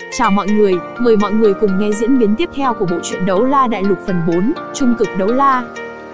Chào mọi người, mời mọi người cùng nghe diễn biến tiếp theo của bộ truyện Đấu La Đại Lục phần 4, Trung cực đấu la.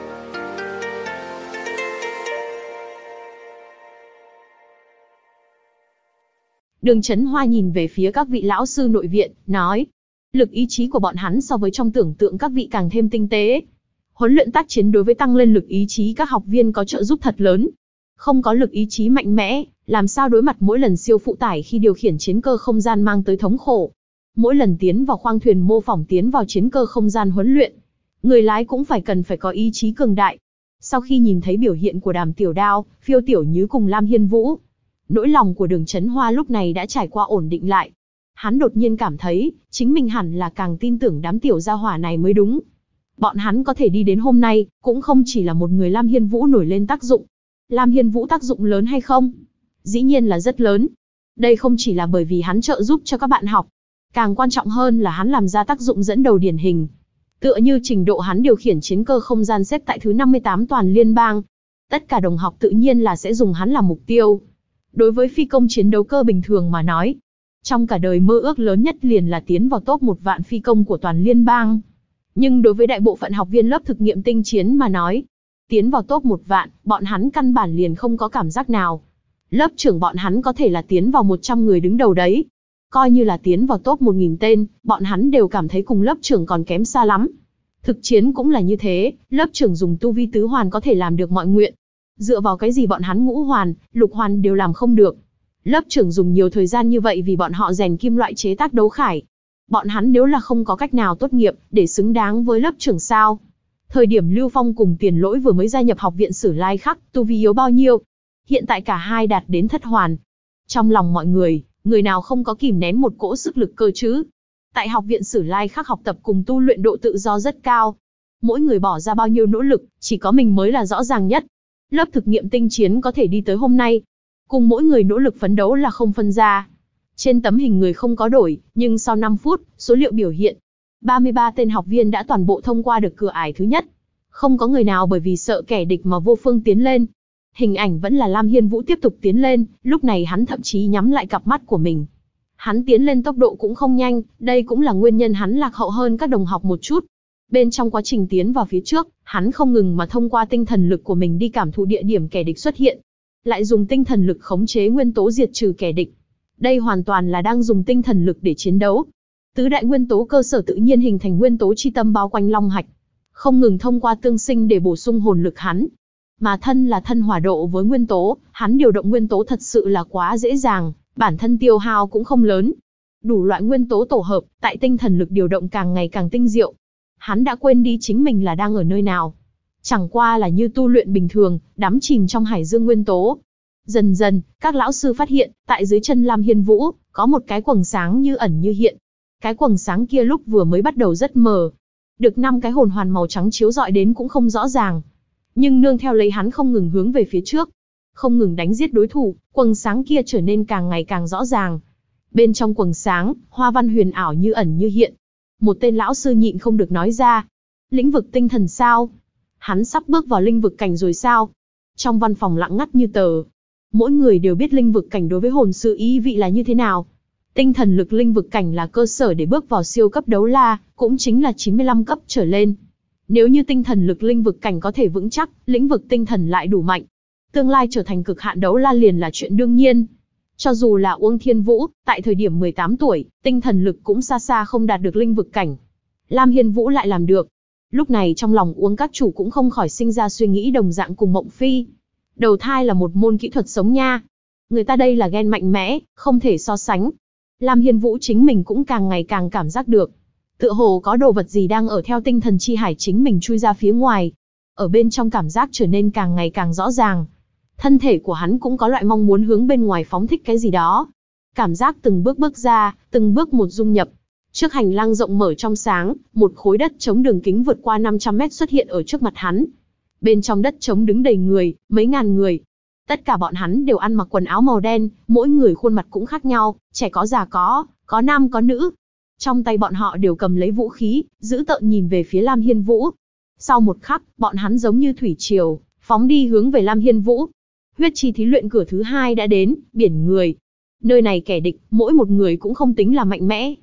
Đường Chấn Hoa nhìn về phía các vị lão sư nội viện, nói: lực ý chí của bọn hắn so với trong tưởng tượng các vị càng thêm tinh tế. Huấn luyện tác chiến đối với tăng lên lực ý chí các học viên có trợ giúp thật lớn. Không có lực ý chí mạnh mẽ, làm sao đối mặt mỗi lần siêu phụ tải khi điều khiển chiến cơ không gian mang tới thống khổ. Mỗi lần tiến vào khoang thuyền mô phỏng tiến vào chiến cơ không gian huấn luyện, người lái cũng phải có ý chí cường đại. Sau khi nhìn thấy biểu hiện của Đàm Tiểu Đao, Phiêu Tiểu Nhứ cùng Lam Hiên Vũ, nỗi lòng của Đường Chấn Hoa lúc này đã trải qua ổn định lại. Hắn đột nhiên cảm thấy, chính mình hẳn là càng tin tưởng đám tiểu gia hỏa này mới đúng. Bọn hắn có thể đi đến hôm nay, cũng không chỉ là một người Lam Hiên Vũ nổi lên tác dụng. Lam Hiên Vũ tác dụng lớn hay không? Dĩ nhiên là rất lớn. Đây không chỉ là bởi vì hắn trợ giúp cho các bạn học. Càng quan trọng hơn là hắn làm ra tác dụng dẫn đầu điển hình. Tựa như trình độ hắn điều khiển chiến cơ không gian xếp tại thứ 58 toàn liên bang. Tất cả đồng học tự nhiên là sẽ dùng hắn làm mục tiêu. Đối với phi công chiến đấu cơ bình thường mà nói, trong cả đời mơ ước lớn nhất liền là tiến vào top 1 vạn phi công của toàn liên bang. Nhưng đối với đại bộ phận học viên lớp thực nghiệm tinh chiến mà nói, tiến vào top 1 vạn, bọn hắn căn bản liền không có cảm giác nào. Lớp trưởng bọn hắn có thể là tiến vào 100 người đứng đầu đấy. Coi như là tiến vào top 1000 tên, bọn hắn đều cảm thấy cùng lớp trưởng còn kém xa lắm. Thực chiến cũng là như thế, lớp trưởng dùng tu vi tứ hoàn có thể làm được mọi nguyện. Dựa vào cái gì bọn hắn ngũ hoàn, lục hoàn đều làm không được. Lớp trưởng dùng nhiều thời gian như vậy vì bọn họ rèn kim loại chế tác đấu khải. Bọn hắn nếu là không có cách nào tốt nghiệp để xứng đáng với lớp trưởng sao? Thời điểm Lưu Phong cùng Tiền Lỗi vừa mới gia nhập học viện Sử Lai Khắc, tu vi yếu bao nhiêu? Hiện tại cả hai đạt đến thất hoàn. Trong lòng mọi người, người nào không có kìm nén một cỗ sức lực cơ chứ? Tại học viện Sử Lai Khắc học tập cùng tu luyện độ tự do rất cao. Mỗi người bỏ ra bao nhiêu nỗ lực, chỉ có mình mới là rõ ràng nhất. Lớp thực nghiệm tinh chiến có thể đi tới hôm nay, cùng mỗi người nỗ lực phấn đấu là không phân ra. Trên tấm hình người không có đổi, nhưng sau 5 phút, số liệu biểu hiện 33 tên học viên đã toàn bộ thông qua được cửa ải thứ nhất. Không có người nào bởi vì sợ kẻ địch mà vô phương tiến lên. Hình ảnh vẫn là Lam Hiên Vũ tiếp tục tiến lên, lúc này hắn thậm chí nhắm lại cặp mắt của mình. Hắn tiến lên tốc độ cũng không nhanh, đây cũng là nguyên nhân hắn lạc hậu hơn các đồng học một chút. Bên trong quá trình tiến vào phía trước, hắn không ngừng mà thông qua tinh thần lực của mình đi cảm thụ địa điểm kẻ địch xuất hiện. Lại dùng tinh thần lực khống chế nguyên tố diệt trừ kẻ địch. Đây hoàn toàn là đang dùng tinh thần lực để chiến đấu. Tứ đại nguyên tố cơ sở tự nhiên hình thành nguyên tố chi tâm bao quanh long hạch. Không ngừng thông qua tương sinh để bổ sung hồn lực hắn. Mà thân là thân hỏa độ với nguyên tố, hắn điều động nguyên tố thật sự là quá dễ dàng, bản thân tiêu hao cũng không lớn. Đủ loại nguyên tố tổ hợp, tại tinh thần lực điều động càng ngày càng tinh diệu. Hắn đã quên đi chính mình là đang ở nơi nào. Chẳng qua là như tu luyện bình thường, đắm chìm trong hải dương nguyên tố. Dần dần, các lão sư phát hiện, tại dưới chân Lam Hiên Vũ, có một cái quầng sáng như ẩn như hiện. Cái quầng sáng kia lúc vừa mới bắt đầu rất mờ. Được 5 cái hồn hoàn màu trắng chiếu rọi đến cũng không rõ ràng. Nhưng nương theo lấy hắn không ngừng hướng về phía trước, không ngừng đánh giết đối thủ, quầng sáng kia trở nên càng ngày càng rõ ràng. Bên trong quầng sáng, hoa văn huyền ảo như ẩn như hiện. Một tên lão sư nhịn không được nói ra. Lĩnh vực tinh thần sao? Hắn sắp bước vào linh vực cảnh rồi sao? Trong văn phòng lặng ngắt như tờ. Mỗi người đều biết linh vực cảnh đối với hồn sư ý vị là như thế nào. Tinh thần lực linh vực cảnh là cơ sở để bước vào siêu cấp đấu la, cũng chính là 95 cấp trở lên. Nếu như tinh thần lực linh vực cảnh có thể vững chắc, lĩnh vực tinh thần lại đủ mạnh, tương lai trở thành cực hạn đấu la liền là chuyện đương nhiên. Cho dù là Uông Thiên Vũ, tại thời điểm 18 tuổi, tinh thần lực cũng xa xa không đạt được linh vực cảnh. Lam Hiên Vũ lại làm được. Lúc này trong lòng Uông các chủ cũng không khỏi sinh ra suy nghĩ đồng dạng cùng Mộng Phi. Đầu thai là một môn kỹ thuật sống nha. Người ta đây là gen mạnh mẽ, không thể so sánh. Lam Hiên Vũ chính mình cũng càng ngày càng cảm giác được. Tựa hồ có đồ vật gì đang ở theo tinh thần chi hải chính mình chui ra phía ngoài. Ở bên trong cảm giác trở nên càng ngày càng rõ ràng. Thân thể của hắn cũng có loại mong muốn hướng bên ngoài phóng thích cái gì đó. Cảm giác từng bước bước ra, từng bước một dung nhập. Trước hành lang rộng mở trong sáng, một khối đất trống đường kính vượt qua 500 mét xuất hiện ở trước mặt hắn. Bên trong đất trống đứng đầy người, mấy ngàn người. Tất cả bọn hắn đều ăn mặc quần áo màu đen, mỗi người khuôn mặt cũng khác nhau, trẻ có già có nam có nữ. Trong tay bọn họ đều cầm lấy vũ khí, dữ tợn nhìn về phía Lam Hiên Vũ. Sau một khắc, bọn hắn giống như thủy triều, phóng đi hướng về Lam Hiên Vũ. Huyết chi thí luyện cửa thứ 2 đã đến, biển người. Nơi này kẻ địch, mỗi một người cũng không tính là mạnh mẽ.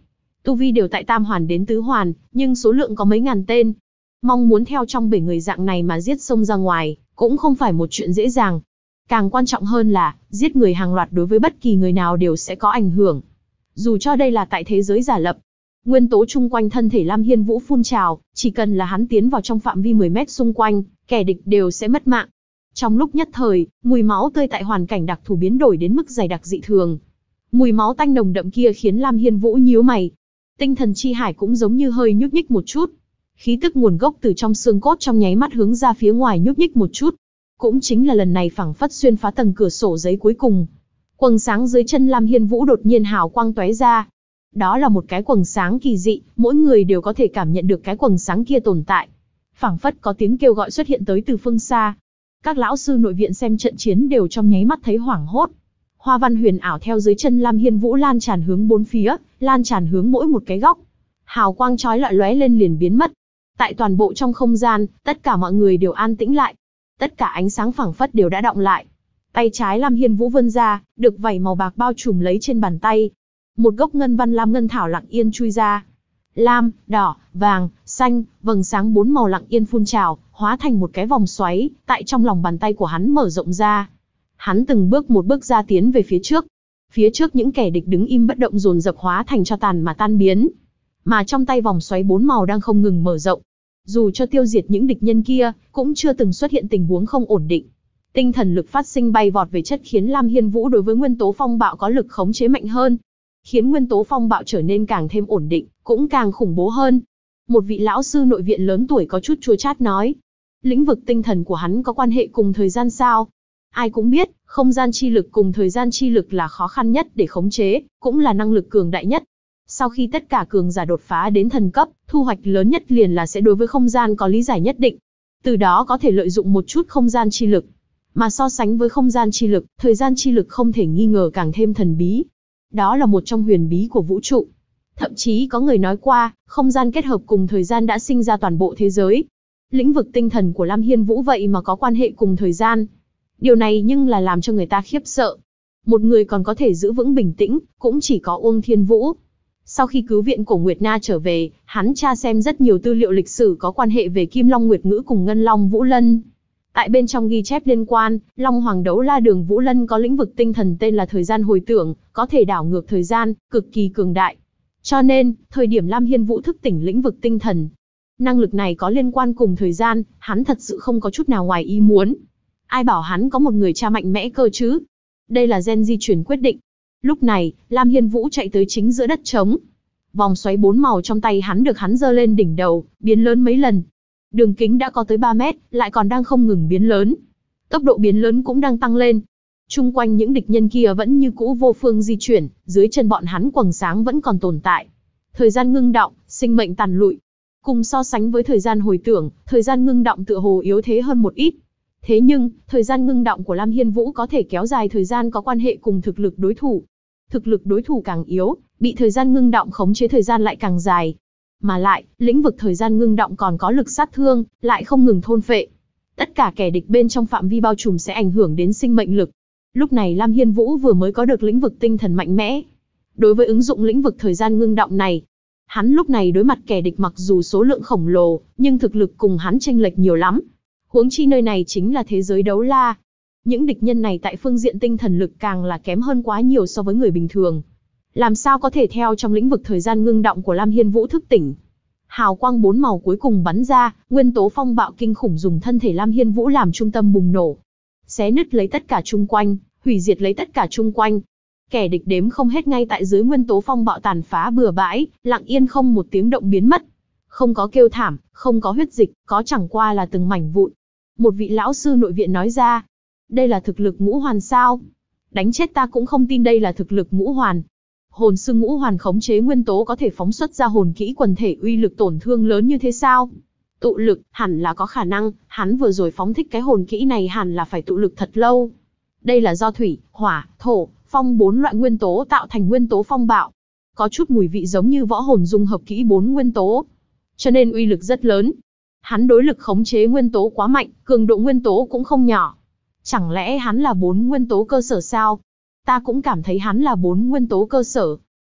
Tu vi đều tại tam hoàn đến tứ hoàn, nhưng số lượng có mấy ngàn tên. Mong muốn theo trong bể người dạng này mà giết xông ra ngoài, cũng không phải một chuyện dễ dàng. Càng quan trọng hơn là, giết người hàng loạt đối với bất kỳ người nào đều sẽ có ảnh hưởng. Dù cho đây là tại thế giới giả lập. Nguyên tố chung quanh thân thể Lam Hiên Vũ phun trào, chỉ cần là hắn tiến vào trong phạm vi 10 mét xung quanh, kẻ địch đều sẽ mất mạng. Trong lúc nhất thời, mùi máu tươi tại hoàn cảnh đặc thù biến đổi đến mức dày đặc dị thường. Mùi máu tanh nồng đậm kia khiến Lam Hiên Vũ nhíu mày. Tinh thần chi hải cũng giống như hơi nhúc nhích một chút. Khí tức nguồn gốc từ trong xương cốt trong nháy mắt hướng ra phía ngoài nhúc nhích một chút. Cũng chính là lần này phảng phất xuyên phá tầng cửa sổ giấy cuối cùng. Quầng sáng dưới chân Lam Hiên Vũ đột nhiên hào quang tóe ra. Đó là một cái quầng sáng kỳ dị, mỗi người đều có thể cảm nhận được cái quầng sáng kia tồn tại. Phảng phất có tiếng kêu gọi xuất hiện tới từ phương xa. Các lão sư nội viện xem trận chiến đều trong nháy mắt thấy hoảng hốt. Hoa văn huyền ảo theo dưới chân Lam Hiên Vũ lan tràn hướng bốn phía, lan tràn hướng mỗi một cái góc. Hào quang chói lọi lóe lên liền biến mất. Tại toàn bộ trong không gian, tất cả mọi người đều an tĩnh lại. Tất cả ánh sáng phảng phất đều đã đọng lại. Tay trái Lam Hiên Vũ vươn ra, được vảy màu bạc bao trùm lấy trên bàn tay. Một gốc ngân văn lam ngân thảo lặng yên chui ra. Lam, đỏ, vàng, xanh, vầng sáng 4 màu lặng yên phun trào, hóa thành một cái vòng xoáy, tại trong lòng bàn tay của hắn mở rộng ra. Hắn từng bước một bước ra tiến về phía trước. Phía trước những kẻ địch đứng im bất động dồn dập hóa thành tro tàn mà tan biến. Mà trong tay vòng xoáy 4 màu đang không ngừng mở rộng. Dù cho tiêu diệt những địch nhân kia, cũng chưa từng xuất hiện tình huống không ổn định. Tinh thần lực phát sinh bay vọt về chất khiến Lam Hiên Vũ đối với nguyên tố phong bạo có lực khống chế mạnh hơn. Khiến nguyên tố phong bạo trở nên càng thêm ổn định, cũng càng khủng bố hơn. Một vị lão sư nội viện lớn tuổi có chút chua chát nói. Lĩnh vực tinh thần của hắn có quan hệ cùng thời gian sao? Ai cũng biết, không gian chi lực cùng thời gian chi lực là khó khăn nhất để khống chế, cũng là năng lực cường đại nhất. Sau khi tất cả cường giả đột phá đến thần cấp, thu hoạch lớn nhất liền là sẽ đối với không gian có lý giải nhất định. Từ đó có thể lợi dụng một chút không gian chi lực. Mà so sánh với không gian chi lực, thời gian chi lực không thể nghi ngờ càng thêm thần bí. Đó là một trong huyền bí của vũ trụ. Thậm chí có người nói qua, không gian kết hợp cùng thời gian đã sinh ra toàn bộ thế giới. Lĩnh vực tinh thần của Lam Hiên Vũ vậy mà có quan hệ cùng thời gian. Điều này nhưng là làm cho người ta khiếp sợ. Một người còn có thể giữ vững bình tĩnh, cũng chỉ có Uông Thiên Vũ. Sau khi cứu viện Cổ Nguyệt Na trở về, hắn tra xem rất nhiều tư liệu lịch sử có quan hệ về Kim Long Nguyệt Ngữ cùng Ngân Long Vũ Lân. Tại bên trong ghi chép liên quan, Long Hoàng Đấu La Đường Vũ Lân có lĩnh vực tinh thần tên là thời gian hồi tưởng, có thể đảo ngược thời gian, cực kỳ cường đại. Cho nên, thời điểm Lam Hiên Vũ thức tỉnh lĩnh vực tinh thần, năng lực này có liên quan cùng thời gian, hắn thật sự không có chút nào ngoài ý muốn. Ai bảo hắn có một người cha mạnh mẽ cơ chứ? Đây là gen di truyền quyết định. Lúc này, Lam Hiên Vũ chạy tới chính giữa đất trống. Vòng xoáy 4 màu trong tay hắn được hắn giơ lên đỉnh đầu, biến lớn mấy lần. Đường kính đã có tới 3 mét, lại còn đang không ngừng biến lớn. Tốc độ biến lớn cũng đang tăng lên. Chung quanh những địch nhân kia vẫn như cũ vô phương di chuyển, dưới chân bọn hắn quầng sáng vẫn còn tồn tại. Thời gian ngưng đọng, sinh mệnh tàn lụi. Cùng so sánh với thời gian hồi tưởng, thời gian ngưng đọng tựa hồ yếu thế hơn một ít. Thế nhưng, thời gian ngưng đọng của Lam Hiên Vũ có thể kéo dài thời gian có quan hệ cùng thực lực đối thủ. Thực lực đối thủ càng yếu, bị thời gian ngưng đọng khống chế thời gian lại càng dài. Mà lại, lĩnh vực thời gian ngưng đọng còn có lực sát thương, lại không ngừng thôn phệ. Tất cả kẻ địch bên trong phạm vi bao trùm sẽ ảnh hưởng đến sinh mệnh lực. Lúc này Lam Hiên Vũ vừa mới có được lĩnh vực tinh thần mạnh mẽ. Đối với ứng dụng lĩnh vực thời gian ngưng đọng này, hắn lúc này đối mặt kẻ địch mặc dù số lượng khổng lồ, nhưng thực lực cùng hắn chênh lệch nhiều lắm. Huống chi nơi này chính là thế giới đấu la. Những địch nhân này tại phương diện tinh thần lực càng là kém hơn quá nhiều so với người bình thường. Làm sao có thể theo trong lĩnh vực thời gian ngưng đọng của Lam Hiên Vũ thức tỉnh. Hào quang 4 màu cuối cùng bắn ra, nguyên tố phong bạo kinh khủng dùng thân thể Lam Hiên Vũ làm trung tâm bùng nổ. Xé nứt lấy tất cả chung quanh, hủy diệt lấy tất cả chung quanh. Kẻ địch đếm không hết ngay tại dưới nguyên tố phong bạo tàn phá bừa bãi, lặng yên không một tiếng động biến mất. Không có kêu thảm, không có huyết dịch, có chẳng qua là từng mảnh vụn. Một vị lão sư nội viện nói ra, đây là thực lực ngũ hoàn sao? Đánh chết ta cũng không tin đây là thực lực ngũ hoàn. Hồn sư ngũ hoàn khống chế nguyên tố có thể phóng xuất ra hồn kỹ quần thể uy lực tổn thương lớn như thế sao? Tụ lực, hẳn là có khả năng, hắn vừa rồi phóng thích cái hồn kỹ này hẳn là phải tụ lực thật lâu. Đây là do thủy, hỏa, thổ, phong 4 loại nguyên tố tạo thành nguyên tố phong bạo. Có chút mùi vị giống như võ hồn dung hợp kỹ 4 nguyên tố. Cho nên uy lực rất lớn. Hắn đối lực khống chế nguyên tố quá mạnh, cường độ nguyên tố cũng không nhỏ. Chẳng lẽ hắn là 4 nguyên tố cơ sở sao? Ta cũng cảm thấy hắn là 4 nguyên tố cơ sở.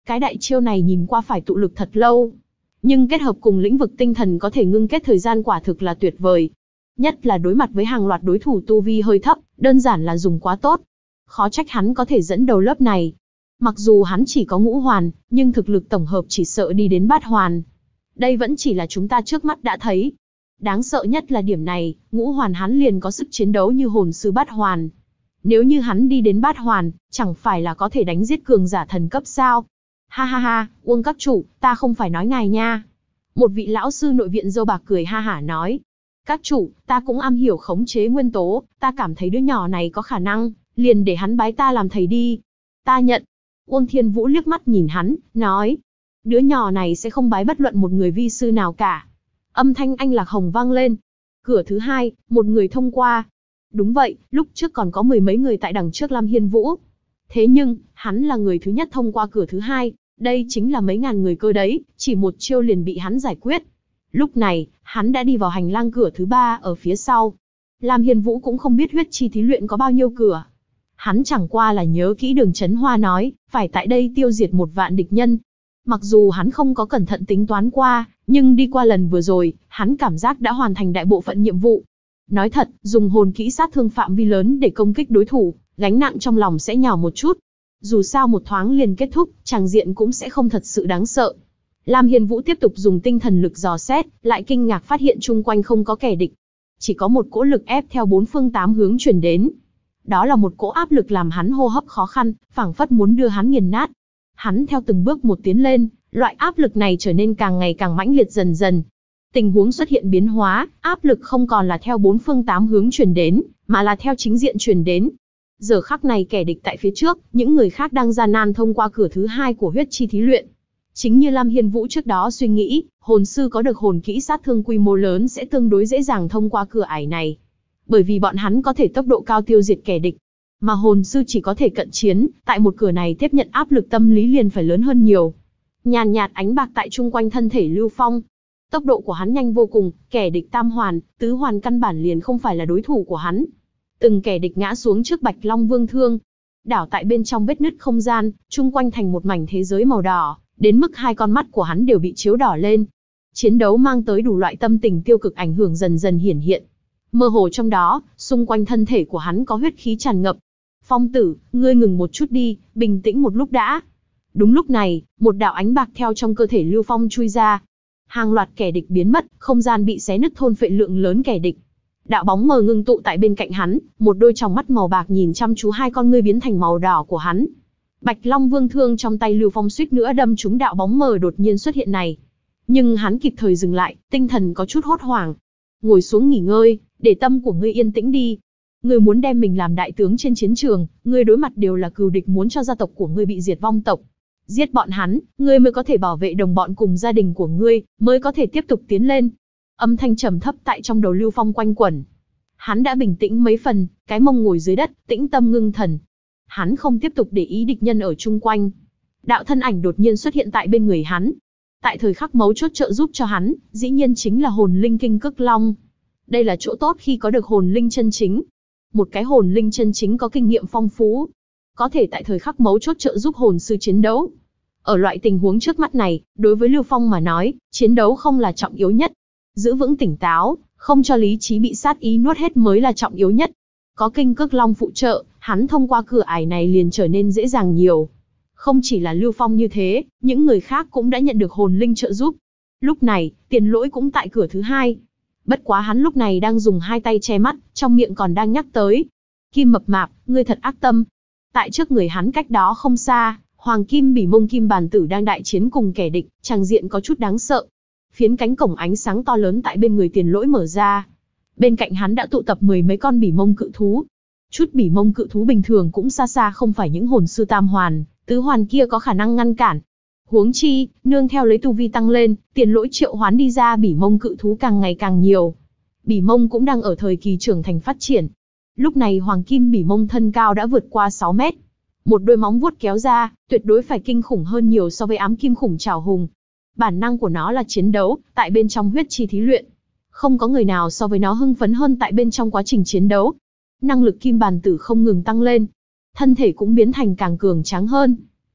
Cái đại chiêu này nhìn qua phải tụ lực thật lâu, nhưng kết hợp cùng lĩnh vực tinh thần có thể ngưng kết thời gian quả thực là tuyệt vời. Nhất là đối mặt với hàng loạt đối thủ tu vi hơi thấp, đơn giản là dùng quá tốt. Khó trách hắn có thể dẫn đầu lớp này. Mặc dù hắn chỉ có ngũ hoàn, nhưng thực lực tổng hợp chỉ sợ đi đến bát hoàn. Đây vẫn chỉ là chúng ta trước mắt đã thấy. Đáng sợ nhất là điểm này, ngũ hoàn hắn liền có sức chiến đấu như hồn sư bát hoàn. Nếu như hắn đi đến bát hoàn, chẳng phải là có thể đánh giết cường giả thần cấp sao? Ha ha ha, Uông các chủ, ta không phải nói ngài nha. Một vị lão sư nội viện râu bạc cười ha hả nói. Các chủ, ta cũng am hiểu khống chế nguyên tố, ta cảm thấy đứa nhỏ này có khả năng, liền để hắn bái ta làm thầy đi. Ta nhận. Uông Thiên Vũ liếc mắt nhìn hắn, nói. Đứa nhỏ này sẽ không bái bất luận một người vi sư nào cả. Âm thanh anh lạc hồng vang lên. Cửa thứ hai, một người thông qua. Đúng vậy, lúc trước còn có mười mấy người tại đằng trước Lam Hiên Vũ. Thế nhưng, hắn là người thứ nhất thông qua cửa thứ hai. Đây chính là mấy ngàn người cơ đấy, chỉ một chiêu liền bị hắn giải quyết. Lúc này, hắn đã đi vào hành lang cửa thứ ba ở phía sau. Lam Hiên Vũ cũng không biết huyết chi thí luyện có bao nhiêu cửa. Hắn chẳng qua là nhớ kỹ Đường Chấn Hoa nói, phải tại đây tiêu diệt 1 vạn địch nhân. Mặc dù hắn không có cẩn thận tính toán qua, nhưng đi qua lần vừa rồi, hắn cảm giác đã hoàn thành đại bộ phận nhiệm vụ. Nói thật, dùng hồn kỹ sát thương phạm vi lớn để công kích đối thủ, gánh nặng trong lòng sẽ nhào một chút. Dù sao một thoáng liền kết thúc, tràng diện cũng sẽ không thật sự đáng sợ. Lam Hiên Vũ tiếp tục dùng tinh thần lực dò xét, lại kinh ngạc phát hiện chung quanh không có kẻ địch. Chỉ có một cỗ lực ép theo 4 phương 8 hướng truyền đến. Đó là một cỗ áp lực làm hắn hô hấp khó khăn, phảng phất muốn đưa hắn nghiền nát. Hắn theo từng bước một tiến lên, loại áp lực này trở nên càng ngày càng mãnh liệt dần dần. Tình huống xuất hiện biến hóa, áp lực không còn là theo 4 phương 8 hướng truyền đến, mà là theo chính diện truyền đến. Giờ khắc này kẻ địch tại phía trước, những người khác đang gian nan thông qua cửa thứ hai của huyết chi thí luyện. Chính như Lam Hiên Vũ trước đó suy nghĩ, hồn sư có được hồn kỹ sát thương quy mô lớn sẽ tương đối dễ dàng thông qua cửa ải này. Bởi vì bọn hắn có thể tốc độ cao tiêu diệt kẻ địch. Mà hồn sư chỉ có thể cận chiến, tại một cửa này tiếp nhận áp lực tâm lý liền phải lớn hơn nhiều. Nhàn nhạt ánh bạc tại chung quanh thân thể Lưu Phong. Tốc độ của hắn nhanh vô cùng, kẻ địch tam hoàn, tứ hoàn căn bản liền không phải là đối thủ của hắn. Từng kẻ địch ngã xuống trước Bạch Long Vương Thương. Đảo tại bên trong vết nứt không gian, chung quanh thành một mảnh thế giới màu đỏ, đến mức 2 con mắt của hắn đều bị chiếu đỏ lên. Chiến đấu mang tới đủ loại tâm tình tiêu cực ảnh hưởng dần dần hiển hiện. Mơ hồ trong đó, xung quanh thân thể của hắn có huyết khí tràn ngập. Phong tử, ngươi ngừng một chút đi, bình tĩnh một lúc đã. Đúng lúc này, một đạo ánh bạc theo trong cơ thể Lưu Phong chui ra. Hàng loạt kẻ địch biến mất, không gian bị xé nứt thôn phệ lượng lớn kẻ địch. Đạo bóng mờ ngưng tụ tại bên cạnh hắn, một đôi tròng mắt màu bạc nhìn chăm chú 2 con ngươi biến thành màu đỏ của hắn. Bạch Long Vương Thương trong tay Lưu Phong suýt nữa đâm trúng đạo bóng mờ đột nhiên xuất hiện này. Nhưng hắn kịp thời dừng lại, tinh thần có chút hốt hoảng. Ngồi xuống nghỉ ngơi, để tâm của ngươi yên tĩnh đi. Ngươi muốn đem mình làm đại tướng trên chiến trường, ngươi đối mặt đều là cừu địch muốn cho gia tộc của ngươi bị diệt vong tộc. Giết bọn hắn, ngươi mới có thể bảo vệ đồng bọn cùng gia đình của ngươi, mới có thể tiếp tục tiến lên. Âm thanh trầm thấp tại trong đầu Lưu Phong quanh quẩn. Hắn đã bình tĩnh mấy phần, cái mông ngồi dưới đất, tĩnh tâm ngưng thần. Hắn không tiếp tục để ý địch nhân ở chung quanh. Đạo thân ảnh đột nhiên xuất hiện tại bên người hắn. Tại thời khắc mấu chốt trợ giúp cho hắn, dĩ nhiên chính là hồn linh kinh cức long. Đây là chỗ tốt khi có được hồn linh chân chính. Một cái hồn linh chân chính có kinh nghiệm phong phú, có thể tại thời khắc mấu chốt trợ giúp hồn sư chiến đấu. Ở loại tình huống trước mắt này, đối với Lưu Phong mà nói, chiến đấu không là trọng yếu nhất. Giữ vững tỉnh táo, không cho lý trí bị sát ý nuốt hết mới là trọng yếu nhất. Có kinh cức long phụ trợ, hắn thông qua cửa ải này liền trở nên dễ dàng nhiều. Không chỉ là Lưu Phong như thế, những người khác cũng đã nhận được hồn linh trợ giúp. Lúc này, Tiền Lỗi cũng tại cửa thứ hai. Bất quá hắn lúc này đang dùng 2 tay che mắt, trong miệng còn đang nhắc tới. Kim Mập Mạp, ngươi thật ác tâm. Tại trước người hắn cách đó không xa, Hoàng Kim Bỉ Mông Kim Bàn Tử đang đại chiến cùng kẻ địch, tràng diện có chút đáng sợ. Phiến cánh cổng ánh sáng to lớn tại bên người Tiền Lỗi mở ra. Bên cạnh hắn đã tụ tập 10 mấy con bỉ mông cự thú. Chút bỉ mông cự thú bình thường cũng xa xa không phải những hồn sư tam hoàn, tứ hoàn kia có khả năng ngăn cản. Huống chi, nương theo lấy tu vi tăng lên, Tiền Lỗi triệu hoán đi ra bỉ mông cự thú càng ngày càng nhiều. Bỉ mông cũng đang ở thời kỳ trưởng thành phát triển. Lúc này Hoàng Kim Bỉ Mông thân cao đã vượt qua 6 mét. Một đôi móng vuốt kéo ra, tuyệt đối phải kinh khủng hơn nhiều so với ám kim khủng trảo hùng. Bản năng của nó là chiến đấu, tại bên trong huyết chi thí luyện. Không có người nào so với nó hưng phấn hơn tại bên trong quá trình chiến đấu. Năng lực Kim Bàn Tử không ngừng tăng lên. Thân thể cũng biến thành càng cường tráng hơn.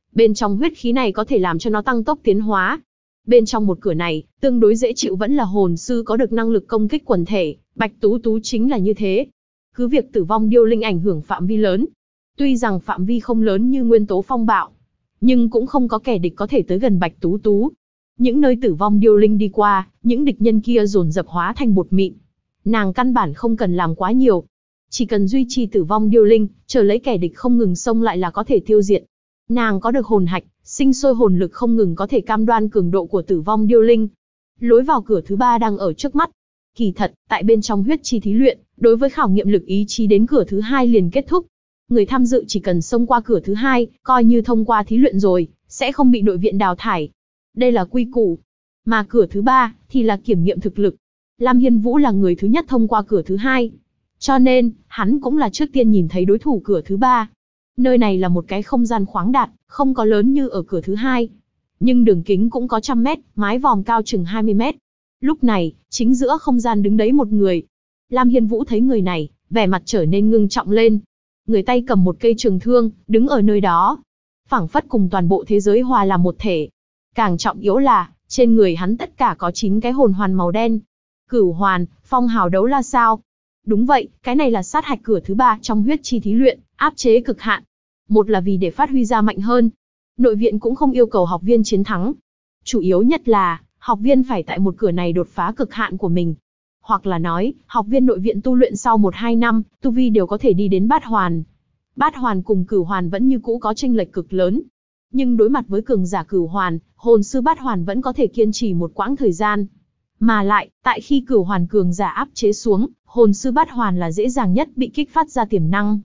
Bên trong huyết khí này có thể làm cho nó tăng tốc tiến hóa. Bên trong một cửa này, tương đối dễ chịu vẫn là hồn sư có được năng lực công kích quần thể, Bạch Tú Tú chính là như thế. Cứ việc tử vong điêu linh ảnh hưởng phạm vi lớn. Tuy rằng phạm vi không lớn như nguyên tố phong bạo, nhưng cũng không có kẻ địch có thể tới gần Bạch Tú Tú. Những nơi tử vong điêu linh đi qua, những địch nhân kia dồn dập hóa thành bột mịn. Nàng căn bản không cần làm quá nhiều. Chỉ cần duy trì tử vong điêu linh, chờ lấy kẻ địch không ngừng xông lại là có thể tiêu diệt. Nàng có được hồn hạch, sinh sôi hồn lực không ngừng có thể cam đoan cường độ của tử vong điêu linh. Lối vào cửa thứ 3 đang ở trước mắt. Kỳ thật, tại bên trong huyết chi thí luyện, đối với khảo nghiệm lực ý chí đến cửa thứ 2 liền kết thúc. Người tham dự chỉ cần xông qua cửa thứ 2, coi như thông qua thí luyện rồi, sẽ không bị nội viện đào thải. Đây là quy củ. Mà cửa thứ 3 thì là kiểm nghiệm thực lực. Lam Hiên Vũ là người thứ nhất thông qua cửa thứ 2. Cho nên, hắn cũng là trước tiên nhìn thấy đối thủ cửa thứ 3. Nơi này là một cái không gian khoáng đạt, không có lớn như ở cửa thứ 2. Nhưng đường kính cũng có 100 mét, mái vòm cao chừng 20 mét. Lúc này, chính giữa không gian đứng đấy một người. Lam Hiên Vũ thấy người này, vẻ mặt trở nên ngưng trọng lên. Người tay cầm một cây trường thương, đứng ở nơi đó. Phảng phất cùng toàn bộ thế giới hòa làm một thể. Càng trọng yếu là, trên người hắn tất cả có 9 cái hồn hoàn màu đen. Cửu hoàn, phong hào đấu la sao? Đúng vậy, cái này là sát hạch cửa thứ 3 trong huyết chi thí luyện, áp chế cực hạn. Một là vì để phát huy ra mạnh hơn. Nội viện cũng không yêu cầu học viên chiến thắng. Chủ yếu nhất là, học viên phải tại một cửa này đột phá cực hạn của mình. Hoặc là nói, học viên nội viện tu luyện sau 1-2 năm, tu vi đều có thể đi đến bát hoàn. Bát hoàn cùng cửu hoàn vẫn như cũ có chênh lệch cực lớn. Nhưng đối mặt với cường giả cửu hoàn, hồn sư bát hoàn vẫn có thể kiên trì một quãng thời gian. Mà lại, tại khi cửu hoàn cường giả áp chế xuống, hồn sư bát hoàn là dễ dàng nhất bị kích phát ra tiềm năng.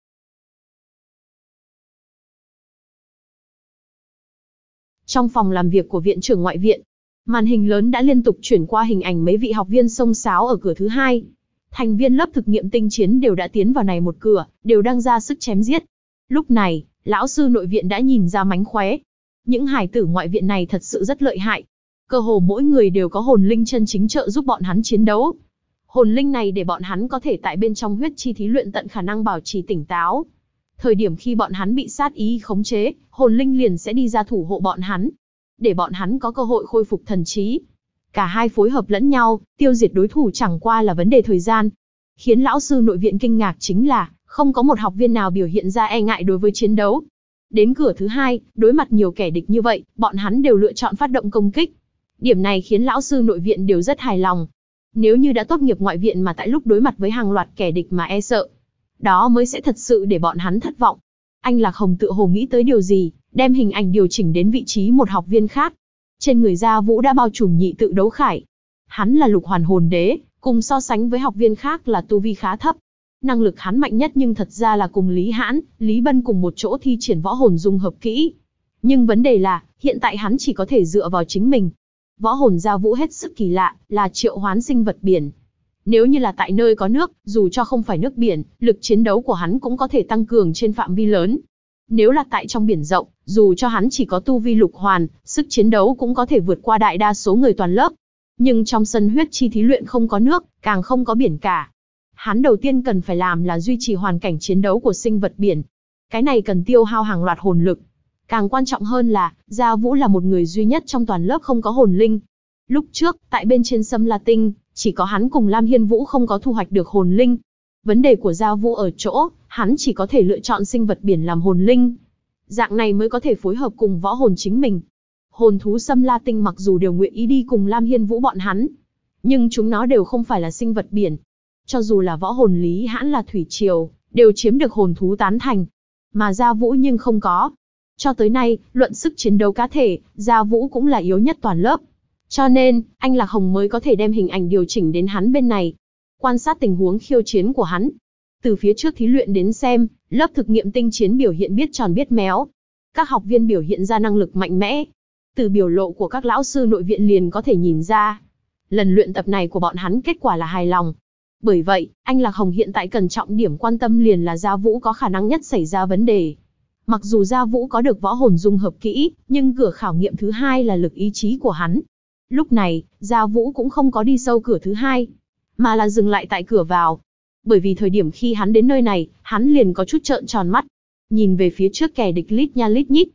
Trong phòng làm việc của viện trưởng ngoại viện, màn hình lớn đã liên tục chuyển qua hình ảnh mấy vị học viên xông xáo ở cửa thứ 2. Thành viên lớp thực nghiệm tinh chiến đều đã tiến vào này một cửa, đều đang ra sức chém giết. Lúc này, lão sư nội viện đã nhìn ra mánh khóe. Những hải tử ngoại viện này thật sự rất lợi hại. Cơ hồ mỗi người đều có hồn linh chân chính trợ giúp bọn hắn chiến đấu. Hồn linh này để bọn hắn có thể tại bên trong huyết chi thí luyện tận khả năng bảo trì tỉnh táo. Thời điểm khi bọn hắn bị sát ý khống chế, hồn linh liền sẽ đi ra thủ hộ bọn hắn, để bọn hắn có cơ hội khôi phục thần trí. Cả hai phối hợp lẫn nhau, tiêu diệt đối thủ chẳng qua là vấn đề thời gian. Khiến lão sư nội viện kinh ngạc chính là, không có một học viên nào biểu hiện ra e ngại đối với chiến đấu. Đến cửa thứ 2, đối mặt nhiều kẻ địch như vậy, bọn hắn đều lựa chọn phát động công kích. Điểm này khiến lão sư nội viện đều rất hài lòng. Nếu như đã tốt nghiệp ngoại viện mà tại lúc đối mặt với hàng loạt kẻ địch mà e sợ, đó mới sẽ thật sự để bọn hắn thất vọng. Anh Lạc Hồng tựa hồ nghĩ tới điều gì, đem hình ảnh điều chỉnh đến vị trí một học viên khác. Trên người Gia Vũ đã bao trùm nhị tự đấu khải. Hắn là lục hoàn hồn đế, cùng so sánh với học viên khác là tu vi khá thấp. Năng lực hắn mạnh nhất nhưng thật ra là cùng Lý Hãn, Lý Bân cùng một chỗ thi triển võ hồn dung hợp kỹ. Nhưng vấn đề là, hiện tại hắn chỉ có thể dựa vào chính mình. Võ hồn Gia Vũ hết sức kỳ lạ, là triệu hoán sinh vật biển. Nếu như là tại nơi có nước, dù cho không phải nước biển, lực chiến đấu của hắn cũng có thể tăng cường trên phạm vi lớn. Nếu là tại trong biển rộng, dù cho hắn chỉ có tu vi lục hoàn, sức chiến đấu cũng có thể vượt qua đại đa số người toàn lớp. Nhưng trong sân huyết chi thí luyện không có nước, càng không có biển cả. Hắn đầu tiên cần phải làm là duy trì hoàn cảnh chiến đấu của sinh vật biển. Cái này cần tiêu hao hàng loạt hồn lực. Càng quan trọng hơn là, Gia Vũ là một người duy nhất trong toàn lớp không có hồn linh. Lúc trước, tại bên trên Sâm La Tinh, chỉ có hắn cùng Lam Hiên Vũ không có thu hoạch được hồn linh. Vấn đề của Gia Vũ ở chỗ, hắn chỉ có thể lựa chọn sinh vật biển làm hồn linh. Dạng này mới có thể phối hợp cùng võ hồn chính mình. Hồn thú Sâm La Tinh mặc dù đều nguyện ý đi cùng Lam Hiên Vũ bọn hắn, nhưng chúng nó đều không phải là sinh vật biển. Cho dù là võ hồn Lý Hãn là thủy triều, đều chiếm được hồn thú tán thành. Mà Gia Vũ nhưng không có. Cho tới nay, luận sức chiến đấu cá thể, Gia Vũ cũng là yếu nhất toàn lớp. Cho nên, anh Lạc Hồng mới có thể đem hình ảnh điều chỉnh đến hắn bên này. Quan sát tình huống khiêu chiến của hắn. Từ phía trước thí luyện đến xem, lớp thực nghiệm tinh chiến biểu hiện biết tròn biết méo. Các học viên biểu hiện ra năng lực mạnh mẽ. Từ biểu lộ của các lão sư nội viện liền có thể nhìn ra. Lần luyện tập này của bọn hắn kết quả là hài lòng. Bởi vậy, anh Lạc Hồng hiện tại cần trọng điểm quan tâm liền là Gia Vũ có khả năng nhất xảy ra vấn đề. Mặc dù Gia Vũ có được võ hồn dung hợp kỹ, nhưng cửa khảo nghiệm thứ 2 là lực ý chí của hắn. Lúc này, Gia Vũ cũng không có đi sâu cửa thứ 2, mà là dừng lại tại cửa vào. Bởi vì thời điểm khi hắn đến nơi này, hắn liền có chút trợn tròn mắt. Nhìn về phía trước kẻ địch lít nha lít nhít,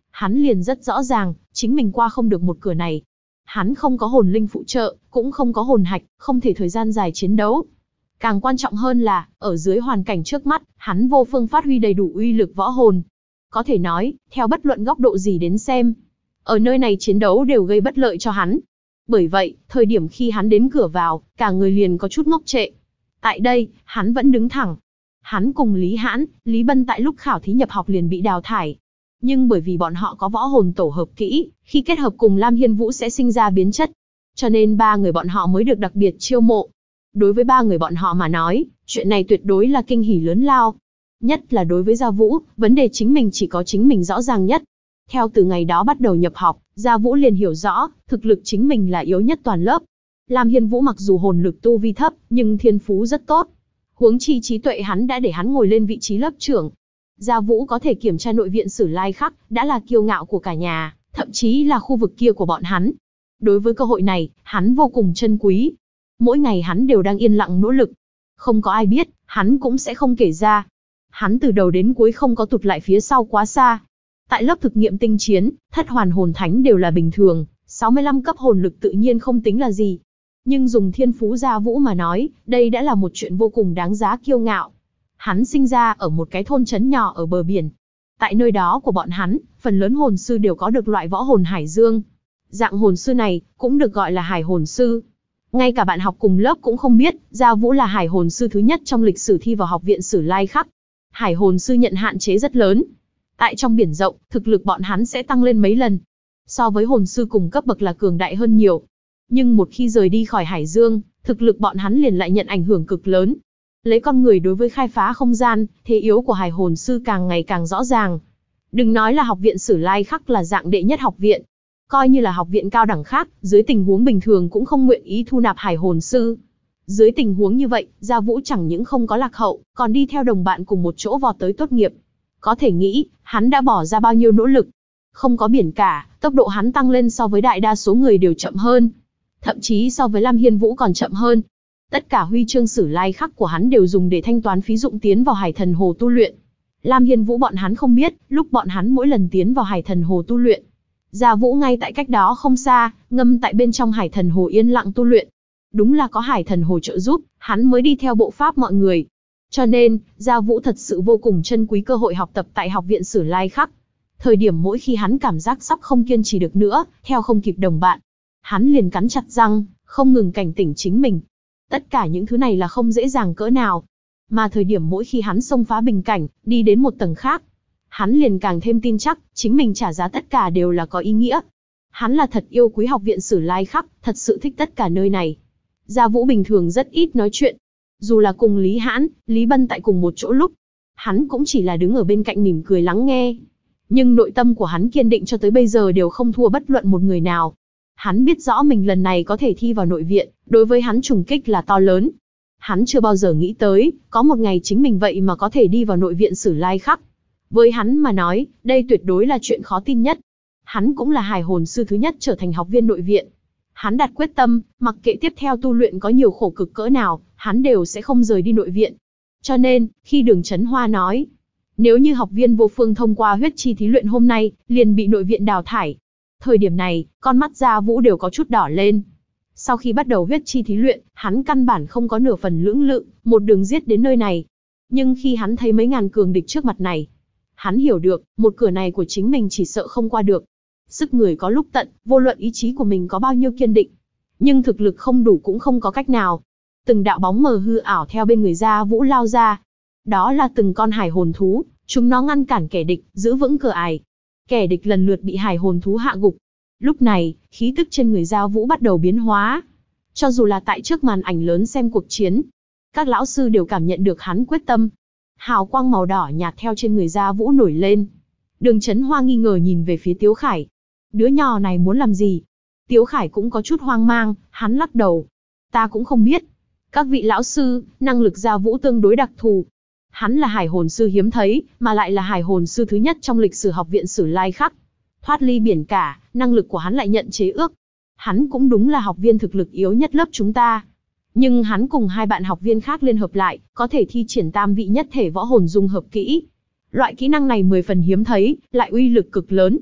Hắn liền rất rõ ràng, chính mình qua không được một cửa này. Hắn không có hồn linh phụ trợ, cũng không có hồn hạch, không thể thời gian dài chiến đấu. Càng quan trọng hơn là, ở dưới hoàn cảnh trước mắt, hắn vô phương phát huy đầy đủ uy lực võ hồn. Có thể nói, theo bất luận góc độ gì đến xem, ở nơi này chiến đấu đều gây bất lợi cho hắn. Bởi vậy, thời điểm khi hắn đến cửa vào, cả người liền có chút ngốc trệ. Tại đây, hắn vẫn đứng thẳng. Hắn cùng Lý Hãn, Lý Bân tại lúc khảo thí nhập học liền bị đào thải. Nhưng bởi vì bọn họ có võ hồn tổ hợp kỹ, khi kết hợp cùng Lam Hiên Vũ sẽ sinh ra biến chất. Cho nên ba người bọn họ mới được đặc biệt chiêu mộ. Đối với ba người bọn họ mà nói, chuyện này tuyệt đối là kinh hỉ lớn lao. Nhất là đối với Gia Vũ, vấn đề chính mình chỉ có chính mình rõ ràng nhất. Theo từ ngày đó bắt đầu nhập học, Gia Vũ liền hiểu rõ, thực lực chính mình là yếu nhất toàn lớp. Lam Hiên Vũ mặc dù hồn lực tu vi thấp, nhưng thiên phú rất tốt. Huống chi trí tuệ hắn đã để hắn ngồi lên vị trí lớp trưởng. Gia Vũ có thể kiểm tra nội viện Sử Lai Khắc, đã là kiêu ngạo của cả nhà, thậm chí là khu vực kia của bọn hắn. Đối với cơ hội này, hắn vô cùng trân quý. Mỗi ngày hắn đều đang yên lặng nỗ lực. Không có ai biết, hắn cũng sẽ không kể ra. Hắn từ đầu đến cuối không có tụt lại phía sau quá xa. Tại lớp thực nghiệm tinh chiến, thất hoàn hồn thánh đều là bình thường, 65 cấp hồn lực tự nhiên không tính là gì. Nhưng dùng thiên phú Gia Vũ mà nói, đây đã là một chuyện vô cùng đáng giá kiêu ngạo. Hắn sinh ra ở một cái thôn trấn nhỏ ở bờ biển. Tại nơi đó của bọn hắn, phần lớn hồn sư đều có được loại võ hồn hải dương. Dạng hồn sư này, cũng được gọi là hải hồn sư. Ngay cả bạn học cùng lớp cũng không biết, Gia Vũ là hải hồn sư thứ nhất trong lịch sử thi vào học viện Sử Lai Khắc. Hải hồn sư nhận hạn chế rất lớn. Tại trong biển rộng, thực lực bọn hắn sẽ tăng lên mấy lần. So với hồn sư cùng cấp bậc là cường đại hơn nhiều. Nhưng một khi rời đi khỏi hải dương, thực lực bọn hắn liền lại nhận ảnh hưởng cực lớn. Lấy con người đối với khai phá không gian, thế yếu của hải hồn sư càng ngày càng rõ ràng. Đừng nói là học viện Sử Lai Khắc là dạng đệ nhất học viện. Coi như là học viện cao đẳng khác, dưới tình huống bình thường cũng không nguyện ý thu nạp hải hồn sư. Dưới tình huống như vậy, Gia Vũ chẳng những không có lạc hậu, còn đi theo đồng bạn cùng một chỗ vọt tới tốt nghiệp. Có thể nghĩ, hắn đã bỏ ra bao nhiêu nỗ lực. Không có biển cả, tốc độ hắn tăng lên so với đại đa số người đều chậm hơn. Thậm chí so với Lam Hiên Vũ còn chậm hơn. Tất cả huy chương Sử Lai Khắc của hắn đều dùng để thanh toán phí dụng tiến vào Hải Thần Hồ tu luyện. Lam Hiên Vũ bọn hắn không biết, lúc bọn hắn mỗi lần tiến vào Hải Thần Hồ tu luyện, Gia Vũ ngay tại cách đó không xa, ngâm tại bên trong Hải Thần Hồ yên lặng tu luyện. Đúng là có Hải Thần Hồ trợ giúp, hắn mới đi theo bộ pháp mọi người. Cho nên, Gia Vũ thật sự vô cùng trân quý cơ hội học tập tại học viện Sử Lai Khắc. Thời điểm mỗi khi hắn cảm giác sắp không kiên trì được nữa, theo không kịp đồng bạn, hắn liền cắn chặt răng, không ngừng cảnh tỉnh chính mình. Tất cả những thứ này là không dễ dàng cỡ nào. Mà thời điểm mỗi khi hắn xông phá bình cảnh, đi đến một tầng khác, hắn liền càng thêm tin chắc, chính mình trả giá tất cả đều là có ý nghĩa. Hắn là thật yêu quý học viện Sử Lai Khắc, thật sự thích tất cả nơi này. Gia Vũ bình thường rất ít nói chuyện. Dù là cùng Lý Hãn, Lý Bân tại cùng một chỗ lúc, hắn cũng chỉ là đứng ở bên cạnh mỉm cười lắng nghe. Nhưng nội tâm của hắn kiên định cho tới bây giờ đều không thua bất luận một người nào. Hắn biết rõ mình lần này có thể thi vào nội viện, đối với hắn trùng kích là to lớn. Hắn chưa bao giờ nghĩ tới, có một ngày chính mình vậy mà có thể đi vào nội viện Sử Lai Khắc. Với hắn mà nói, đây tuyệt đối là chuyện khó tin nhất. Hắn cũng là hải hồn sư thứ nhất trở thành học viên nội viện. Hắn đặt quyết tâm, mặc kệ tiếp theo tu luyện có nhiều khổ cực cỡ nào, hắn đều sẽ không rời đi nội viện. Cho nên, khi Đường Chấn Hoa nói, nếu như học viên vô phương thông qua huyết chi thí luyện hôm nay, liền bị nội viện đào thải. Thời điểm này, con mắt Gia Vũ đều có chút đỏ lên. Sau khi bắt đầu huyết chi thí luyện, hắn căn bản không có nửa phần lưỡng lự, một đường giết đến nơi này. Nhưng khi hắn thấy mấy ngàn cường địch trước mặt này, hắn hiểu được, một cửa này của chính mình chỉ sợ không qua được. Sức người có lúc tận, vô luận ý chí của mình có bao nhiêu kiên định. Nhưng thực lực không đủ cũng không có cách nào. Từng đạo bóng mờ hư ảo theo bên người Gia Vũ lao ra. Đó là từng con hải hồn thú, chúng nó ngăn cản kẻ địch, giữ vững cửa ải. Kẻ địch lần lượt bị hải hồn thú hạ gục. Lúc này, khí tức trên người Gia Vũ bắt đầu biến hóa. Cho dù là tại trước màn ảnh lớn xem cuộc chiến, các lão sư đều cảm nhận được hắn quyết tâm. Hào quang màu đỏ nhạt theo trên người Gia Vũ nổi lên. Đường Chấn Hoa nghi ngờ nhìn về phía Tiếu Khải. Đứa nhỏ này muốn làm gì? Tiếu Khải cũng có chút hoang mang, hắn lắc đầu. Ta cũng không biết. Các vị lão sư, năng lực Gia Vũ tương đối đặc thù. Hắn là hải hồn sư hiếm thấy, mà lại là hải hồn sư thứ nhất trong lịch sử học viện Sử Lai Khắc. Thoát ly biển cả, năng lực của hắn lại nhận chế ước. Hắn cũng đúng là học viên thực lực yếu nhất lớp chúng ta. Nhưng hắn cùng hai bạn học viên khác liên hợp lại, có thể thi triển tam vị nhất thể võ hồn dung hợp kỹ. Loại kỹ năng này 10 phần hiếm thấy, lại uy lực cực lớn.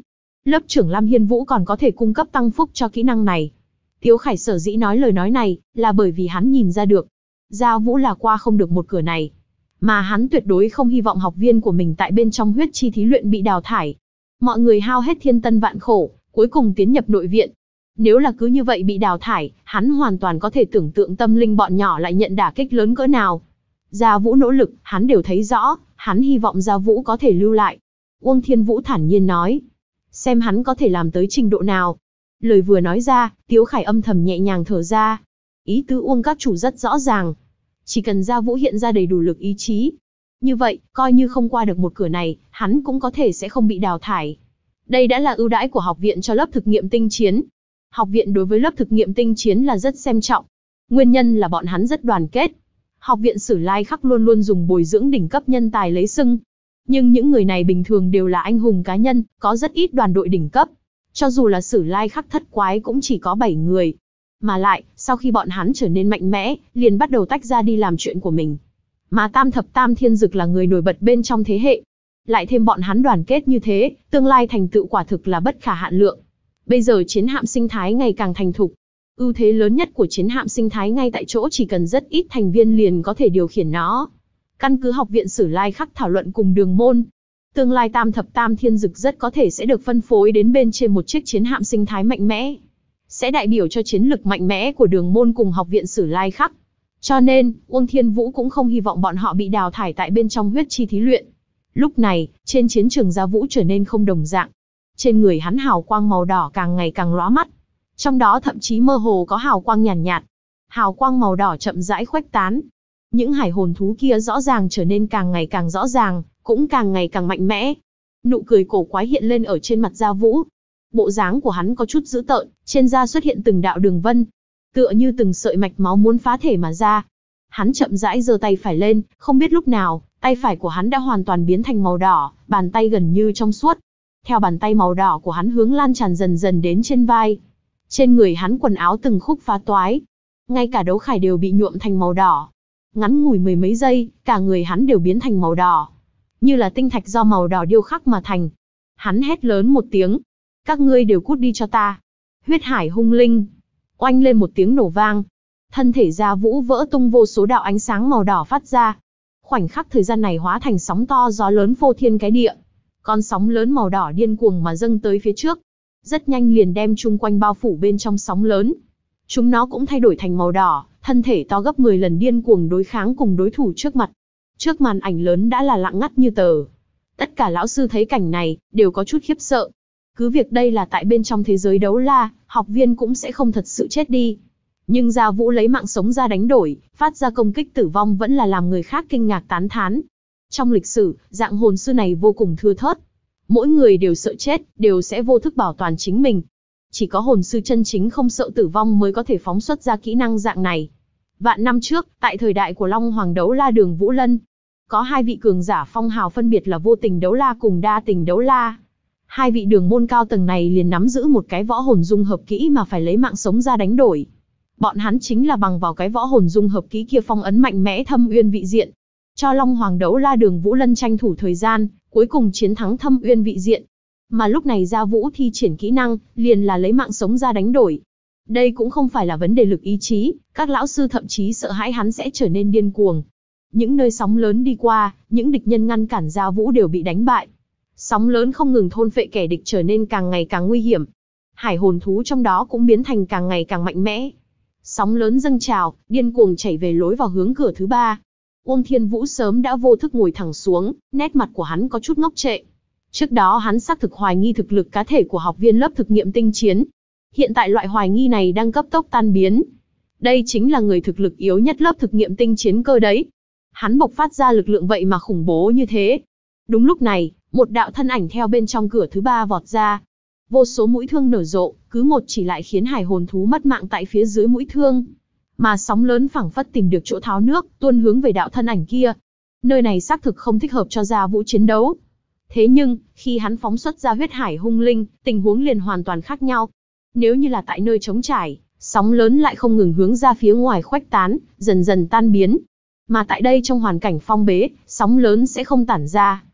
Lớp trưởng Lam Hiên Vũ còn có thể cung cấp tăng phúc cho kỹ năng này. Tiếu Khải sở dĩ nói lời nói này, là bởi vì hắn nhìn ra được. Gia Vũ là qua không được một cửa này. Mà hắn tuyệt đối không hy vọng học viên của mình tại bên trong huyết chi thí luyện bị đào thải. Mọi người hao hết thiên tân vạn khổ, cuối cùng tiến nhập nội viện. Nếu là cứ như vậy bị đào thải, hắn hoàn toàn có thể tưởng tượng tâm linh bọn nhỏ lại nhận đả kích lớn cỡ nào. Gia Vũ nỗ lực, hắn đều thấy rõ, hắn hy vọng Gia Vũ có thể lưu lại. Uông Thiên Vũ thản nhiên nói. Xem hắn có thể làm tới trình độ nào. Lời vừa nói ra, Tiếu Khải âm thầm nhẹ nhàng thở ra. Ý tứ Uông các chủ rất rõ ràng. Chỉ cần Gia Vũ hiện ra đầy đủ lực ý chí. Như vậy, coi như không qua được một cửa này, hắn cũng có thể sẽ không bị đào thải. Đây đã là ưu đãi của học viện cho lớp thực nghiệm tinh chiến. Học viện đối với lớp thực nghiệm tinh chiến là rất xem trọng. Nguyên nhân là bọn hắn rất đoàn kết. Học viện Sử Lai Khắc luôn luôn dùng bồi dưỡng đỉnh cấp nhân tài lấy xưng. Nhưng những người này bình thường đều là anh hùng cá nhân, có rất ít đoàn đội đỉnh cấp. Cho dù là Sử Lai Khắc thất quái cũng chỉ có 7 người. Mà lại, sau khi bọn hắn trở nên mạnh mẽ, liền bắt đầu tách ra đi làm chuyện của mình. Mà Tam Thập Tam Thiên Dực là người nổi bật bên trong thế hệ. Lại thêm bọn hắn đoàn kết như thế, tương lai thành tựu quả thực là bất khả hạn lượng. Bây giờ chiến hạm sinh thái ngày càng thành thục. Ưu thế lớn nhất của chiến hạm sinh thái ngay tại chỗ chỉ cần rất ít thành viên liền có thể điều khiển nó. Căn cứ học viện Sử Lai Khắc thảo luận cùng Đường Môn, tương lai Tam Thập Tam Thiên Dực rất có thể sẽ được phân phối đến bên trên một chiếc chiến hạm sinh thái mạnh mẽ. Sẽ đại biểu cho chiến lực mạnh mẽ của Đường Môn cùng học viện Sử Lai Khắc. Cho nên, Uông Thiên Vũ cũng không hy vọng bọn họ bị đào thải tại bên trong huyết chi thí luyện. Lúc này, trên chiến trường Gia Vũ trở nên không đồng dạng. Trên người hắn hào quang màu đỏ càng ngày càng lóa mắt. Trong đó thậm chí mơ hồ có hào quang nhàn nhạt. Hào quang màu đỏ chậm rãi khuếch tán. Những hải hồn thú kia rõ ràng trở nên càng ngày càng rõ ràng, cũng càng ngày càng mạnh mẽ. Nụ cười cổ quái hiện lên ở trên mặt Gia Vũ. Bộ dáng của hắn có chút dữ tợn, trên da xuất hiện từng đạo đường vân, tựa như từng sợi mạch máu muốn phá thể mà ra. Hắn chậm rãi giơ tay phải lên, không biết lúc nào, tay phải của hắn đã hoàn toàn biến thành màu đỏ, bàn tay gần như trong suốt. Theo bàn tay màu đỏ của hắn hướng lan tràn dần dần đến trên vai. Trên người hắn quần áo từng khúc phá toái. Ngay cả đấu khải đều bị nhuộm thành màu đỏ. Ngắn ngủi mười mấy giây, cả người hắn đều biến thành màu đỏ. Như là tinh thạch do màu đỏ điêu khắc mà thành. Hắn hét lớn một tiếng. Các ngươi đều cút đi cho ta. Huyết hải hung linh. Oanh lên một tiếng nổ vang. Thân thể Gia Vũ vỡ tung vô số đạo ánh sáng màu đỏ phát ra. Khoảnh khắc thời gian này hóa thành sóng to gió lớn phô thiên cái địa. Con sóng lớn màu đỏ điên cuồng mà dâng tới phía trước. Rất nhanh liền đem chung quanh bao phủ bên trong sóng lớn. Chúng nó cũng thay đổi thành màu đỏ, thân thể to gấp 10 lần điên cuồng đối kháng cùng đối thủ trước mặt. Trước màn ảnh lớn đã là lặng ngắt như tờ. Tất cả lão sư thấy cảnh này, đều có chút khiếp sợ. Cứ việc đây là tại bên trong thế giới đấu la, học viên cũng sẽ không thật sự chết đi. Nhưng Gia Vũ lấy mạng sống ra đánh đổi, phát ra công kích tử vong vẫn là làm người khác kinh ngạc tán thán. Trong lịch sử, dạng hồn sư này vô cùng thưa thớt. Mỗi người đều sợ chết, đều sẽ vô thức bảo toàn chính mình. Chỉ có hồn sư chân chính không sợ tử vong mới có thể phóng xuất ra kỹ năng dạng này. Vạn năm trước, tại thời đại của Long Hoàng Đấu La Đường Vũ Lân, có hai vị cường giả phong hào phân biệt là Vô Tình Đấu La cùng Đa Tình Đấu La. Hai vị đường môn cao tầng này liền nắm giữ một cái võ hồn dung hợp kỹ mà phải lấy mạng sống ra đánh đổi. Bọn hắn chính là bằng vào cái võ hồn dung hợp kỹ kia phong ấn mạnh mẽ Thâm Uyên vị diện, cho Long Hoàng Đấu La Đường Vũ Lân tranh thủ thời gian, cuối cùng chiến thắng Thâm Uyên vị diện. Mà lúc này Gia Vũ thi triển kỹ năng, liền là lấy mạng sống ra đánh đổi. Đây cũng không phải là vấn đề lực ý chí, các lão sư thậm chí sợ hãi hắn sẽ trở nên điên cuồng. Những nơi sóng lớn đi qua, những địch nhân ngăn cản Gia Vũ đều bị đánh bại. Sóng lớn không ngừng thôn phệ kẻ địch trở nên càng ngày càng nguy hiểm. Hải hồn thú trong đó cũng biến thành càng ngày càng mạnh mẽ. Sóng lớn dâng trào, điên cuồng chảy về lối vào hướng cửa thứ 3. Uông Thiên Vũ sớm đã vô thức ngồi thẳng xuống, nét mặt của hắn có chút ngốc trệ. Trước đó hắn xác thực hoài nghi thực lực cá thể của học viên lớp thực nghiệm tinh chiến. Hiện tại loại hoài nghi này đang cấp tốc tan biến. Đây chính là người thực lực yếu nhất lớp thực nghiệm tinh chiến cơ đấy. Hắn bộc phát ra lực lượng vậy mà khủng bố như thế. Đúng lúc này, một đạo thân ảnh theo bên trong cửa thứ 3 vọt ra. Vô số mũi thương nở rộ, cứ một chỉ lại khiến hải hồn thú mất mạng tại phía dưới mũi thương. Mà sóng lớn phảng phất tìm được chỗ tháo nước, tuôn hướng về đạo thân ảnh kia. Nơi này xác thực không thích hợp cho Gia Vũ chiến đấu. Thế nhưng, khi hắn phóng xuất ra huyết hải hung linh, tình huống liền hoàn toàn khác nhau. Nếu như là tại nơi trống trải, sóng lớn lại không ngừng hướng ra phía ngoài khuếch tán, dần dần tan biến. Mà tại đây trong hoàn cảnh phong bế, sóng lớn sẽ không tản ra.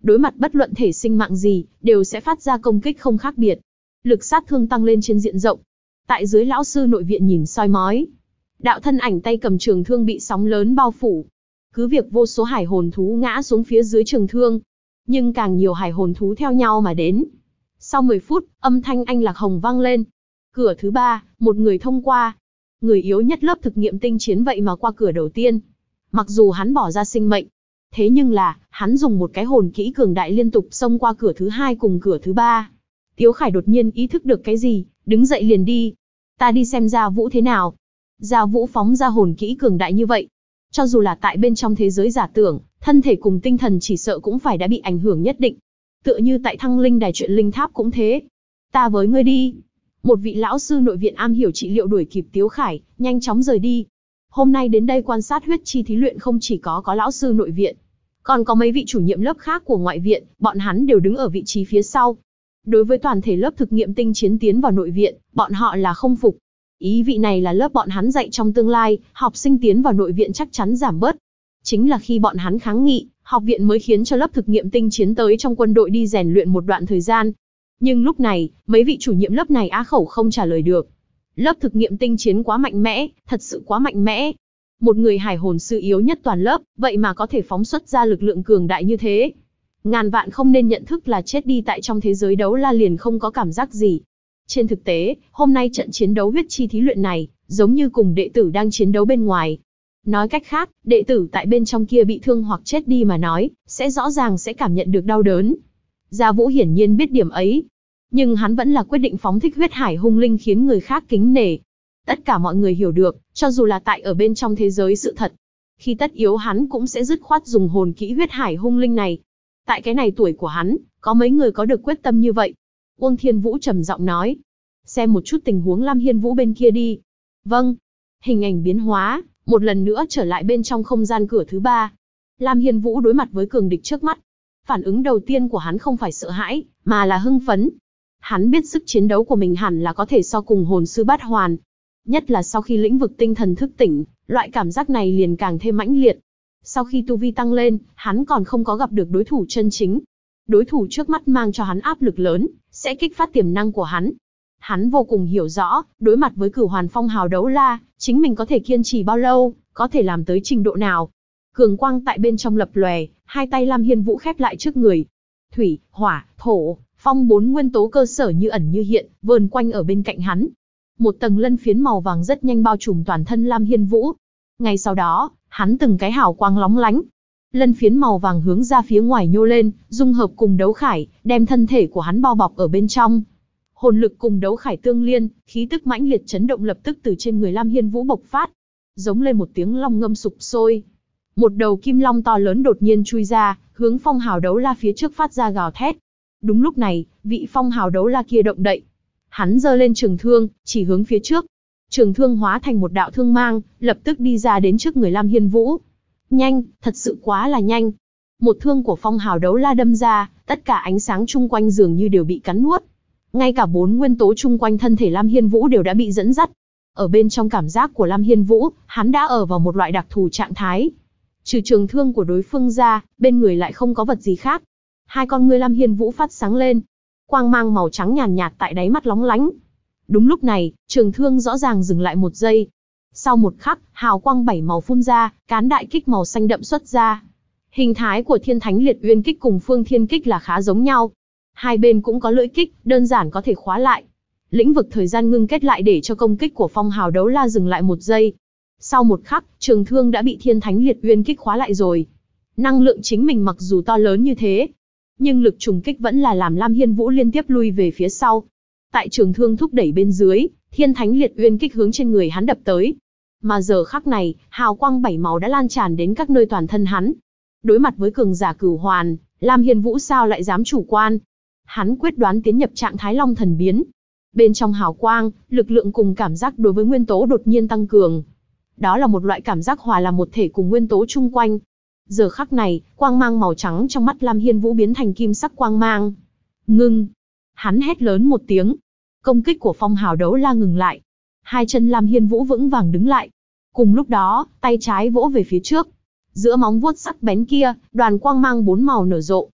đối mặt bất luận thể sinh mạng gì, đều sẽ phát ra công kích không khác biệt. Lực sát thương tăng lên trên diện rộng. Tại dưới lão sư nội viện nhìn soi mói, đạo thân ảnh tay cầm trường thương bị sóng lớn bao phủ. Cứ việc vô số hải hồn thú ngã xuống phía dưới trường thương, nhưng càng nhiều hải hồn thú theo nhau mà đến. Sau 10 phút, âm thanh anh lạc hồng vang lên. Cửa thứ 3, một người thông qua. Người yếu nhất lớp thực nghiệm tinh chiến vậy mà qua cửa đầu tiên. Mặc dù hắn bỏ ra sinh mệnh, thế nhưng là, hắn dùng một cái hồn kỹ cường đại liên tục xông qua cửa thứ 2 cùng cửa thứ 3. Tiếu Khải đột nhiên ý thức được cái gì, đứng dậy liền đi. Ta đi xem Gia Vũ thế nào. Gia Vũ phóng ra hồn kỹ cường đại như vậy. Cho dù là tại bên trong thế giới giả tưởng, thân thể cùng tinh thần chỉ sợ cũng phải đã bị ảnh hưởng nhất định. Tựa như tại Thăng Linh Đài chuyện linh tháp cũng thế. Ta với ngươi đi. Một vị lão sư nội viện am hiểu trị liệu đuổi kịp Tiếu Khải, nhanh chóng rời đi. Hôm nay đến đây quan sát huyết chi thí luyện không chỉ có lão sư nội viện, còn có mấy vị chủ nhiệm lớp khác của ngoại viện, bọn hắn đều đứng ở vị trí phía sau. Đối với toàn thể lớp thực nghiệm tinh chiến tiến vào nội viện, bọn họ là không phục. Ý vị này là lớp bọn hắn dạy trong tương lai, học sinh tiến vào nội viện chắc chắn giảm bớt. Chính là khi bọn hắn kháng nghị, học viện mới khiến cho lớp thực nghiệm tinh chiến tới trong quân đội đi rèn luyện một đoạn thời gian. Nhưng lúc này, mấy vị chủ nhiệm lớp này á khẩu không trả lời được. Lớp thực nghiệm tinh chiến quá mạnh mẽ, thật sự quá mạnh mẽ. Một người hải hồn sư yếu nhất toàn lớp, vậy mà có thể phóng xuất ra lực lượng cường đại như thế. Ngàn vạn không nên nhận thức là chết đi tại trong thế giới đấu la liền không có cảm giác gì. Trên thực tế, hôm nay trận chiến đấu huyết chi thí luyện này, giống như cùng đệ tử đang chiến đấu bên ngoài. Nói cách khác, đệ tử tại bên trong kia bị thương hoặc chết đi mà nói, sẽ rõ ràng sẽ cảm nhận được đau đớn. Gia Vũ hiển nhiên biết điểm ấy. Nhưng hắn vẫn là quyết định phóng thích huyết hải hung linh khiến người khác kính nể. Tất cả mọi người hiểu được, cho dù là tại ở bên trong thế giới sự thật, khi tất yếu hắn cũng sẽ dứt khoát dùng hồn kỹ huyết hải hung linh này. Tại cái này tuổi của hắn, có mấy người có được quyết tâm như vậy. Uông Thiên Vũ trầm giọng nói. Xem một chút tình huống Lam Hiên Vũ bên kia đi. Vâng. Hình ảnh biến hóa, một lần nữa trở lại bên trong không gian cửa thứ 3. Lam Hiên Vũ đối mặt với cường địch trước mắt. Phản ứng đầu tiên của hắn không phải sợ hãi, mà là hưng phấn. Hắn biết sức chiến đấu của mình hẳn là có thể so cùng hồn sư bát hoàn. Nhất là sau khi lĩnh vực tinh thần thức tỉnh, loại cảm giác này liền càng thêm mãnh liệt. Sau khi tu vi tăng lên, hắn còn không có gặp được đối thủ chân chính. Đối thủ trước mắt mang cho hắn áp lực lớn, sẽ kích phát tiềm năng của hắn. Hắn vô cùng hiểu rõ, đối mặt với Cửu Hoàn Phong Hào đấu la, chính mình có thể kiên trì bao lâu, có thể làm tới trình độ nào. Cường quang tại bên trong lập lòe, hai tay Lam Hiên Vũ khép lại trước người. Thủy, hỏa, thổ, phong 4 nguyên tố cơ sở như ẩn như hiện, vờn quanh ở bên cạnh hắn. Một tầng lân phiến màu vàng rất nhanh bao trùm toàn thân Lam Hiên Vũ. Ngay sau đó, hắn từng cái hào quang lóng lánh. Lân phiến màu vàng hướng ra phía ngoài nhô lên, dung hợp cùng đấu khải, đem thân thể của hắn bao bọc ở bên trong. Hồn lực cùng đấu khải tương liên, khí tức mãnh liệt chấn động lập tức từ trên người Lam Hiên Vũ bộc phát. Giống lên một tiếng long ngâm sục sôi. Một đầu kim long to lớn đột nhiên chui ra, hướng phong hào đấu la phía trước phát ra gào thét. Đúng lúc này, vị phong hào đấu la kia động đậy. Hắn giơ lên trường thương, chỉ hướng phía trước. Trường thương hóa thành một đạo thương mang, lập tức đi ra đến trước người Lam Hiên Vũ. Nhanh, thật sự quá là nhanh. Một thương của phong hào đấu la đâm ra, tất cả ánh sáng chung quanh dường như đều bị cắn nuốt. Ngay cả 4 nguyên tố chung quanh thân thể Lam Hiên Vũ đều đã bị dẫn dắt. Ở bên trong cảm giác của Lam Hiên Vũ, hắn đã ở vào một loại đặc thù trạng thái. Trừ trường thương của đối phương ra, bên người lại không có vật gì khác. Hai con ngươi Lam Hiên Vũ phát sáng lên. Quang mang màu trắng nhàn nhạt tại đáy mắt lóng lánh. Đúng lúc này, trường thương rõ ràng dừng lại một giây. Sau một khắc, hào quang 7 màu phun ra, cán đại kích màu xanh đậm xuất ra. Hình thái của Thiên Thánh Liệt Uyên kích cùng Phương Thiên kích là khá giống nhau. Hai bên cũng có lưỡi kích, đơn giản có thể khóa lại. Lĩnh vực thời gian ngưng kết lại để cho công kích của phong hào đấu la dừng lại một giây. Sau một khắc, trường thương đã bị Thiên Thánh Liệt Uyên kích khóa lại rồi. Năng lượng chính mình mặc dù to lớn như thế, nhưng lực trùng kích vẫn là làm Lam Hiên Vũ liên tiếp lui về phía sau. Tại trường thương thúc đẩy bên dưới, Thiên Thánh Liệt Uyên kích hướng trên người hắn đập tới. Mà giờ khắc này, hào quang 7 màu đã lan tràn đến các nơi toàn thân hắn. Đối mặt với cường giả Cửu Hoàn, Lam Hiên Vũ sao lại dám chủ quan? Hắn quyết đoán tiến nhập trạng thái Long Thần biến. Bên trong hào quang, lực lượng cùng cảm giác đối với nguyên tố đột nhiên tăng cường. Đó là một loại cảm giác hòa làm một thể cùng nguyên tố chung quanh. Giờ khắc này, quang mang màu trắng trong mắt Lam Hiên Vũ biến thành kim sắc quang mang. Ngưng! Hắn hét lớn một tiếng. Công kích của phong hào đấu la ngừng lại. Hai chân Lam Hiên Vũ vững vàng đứng lại. Cùng lúc đó, tay trái vỗ về phía trước. Giữa móng vuốt sắc bén kia, đoàn quang mang 4 màu nở rộ.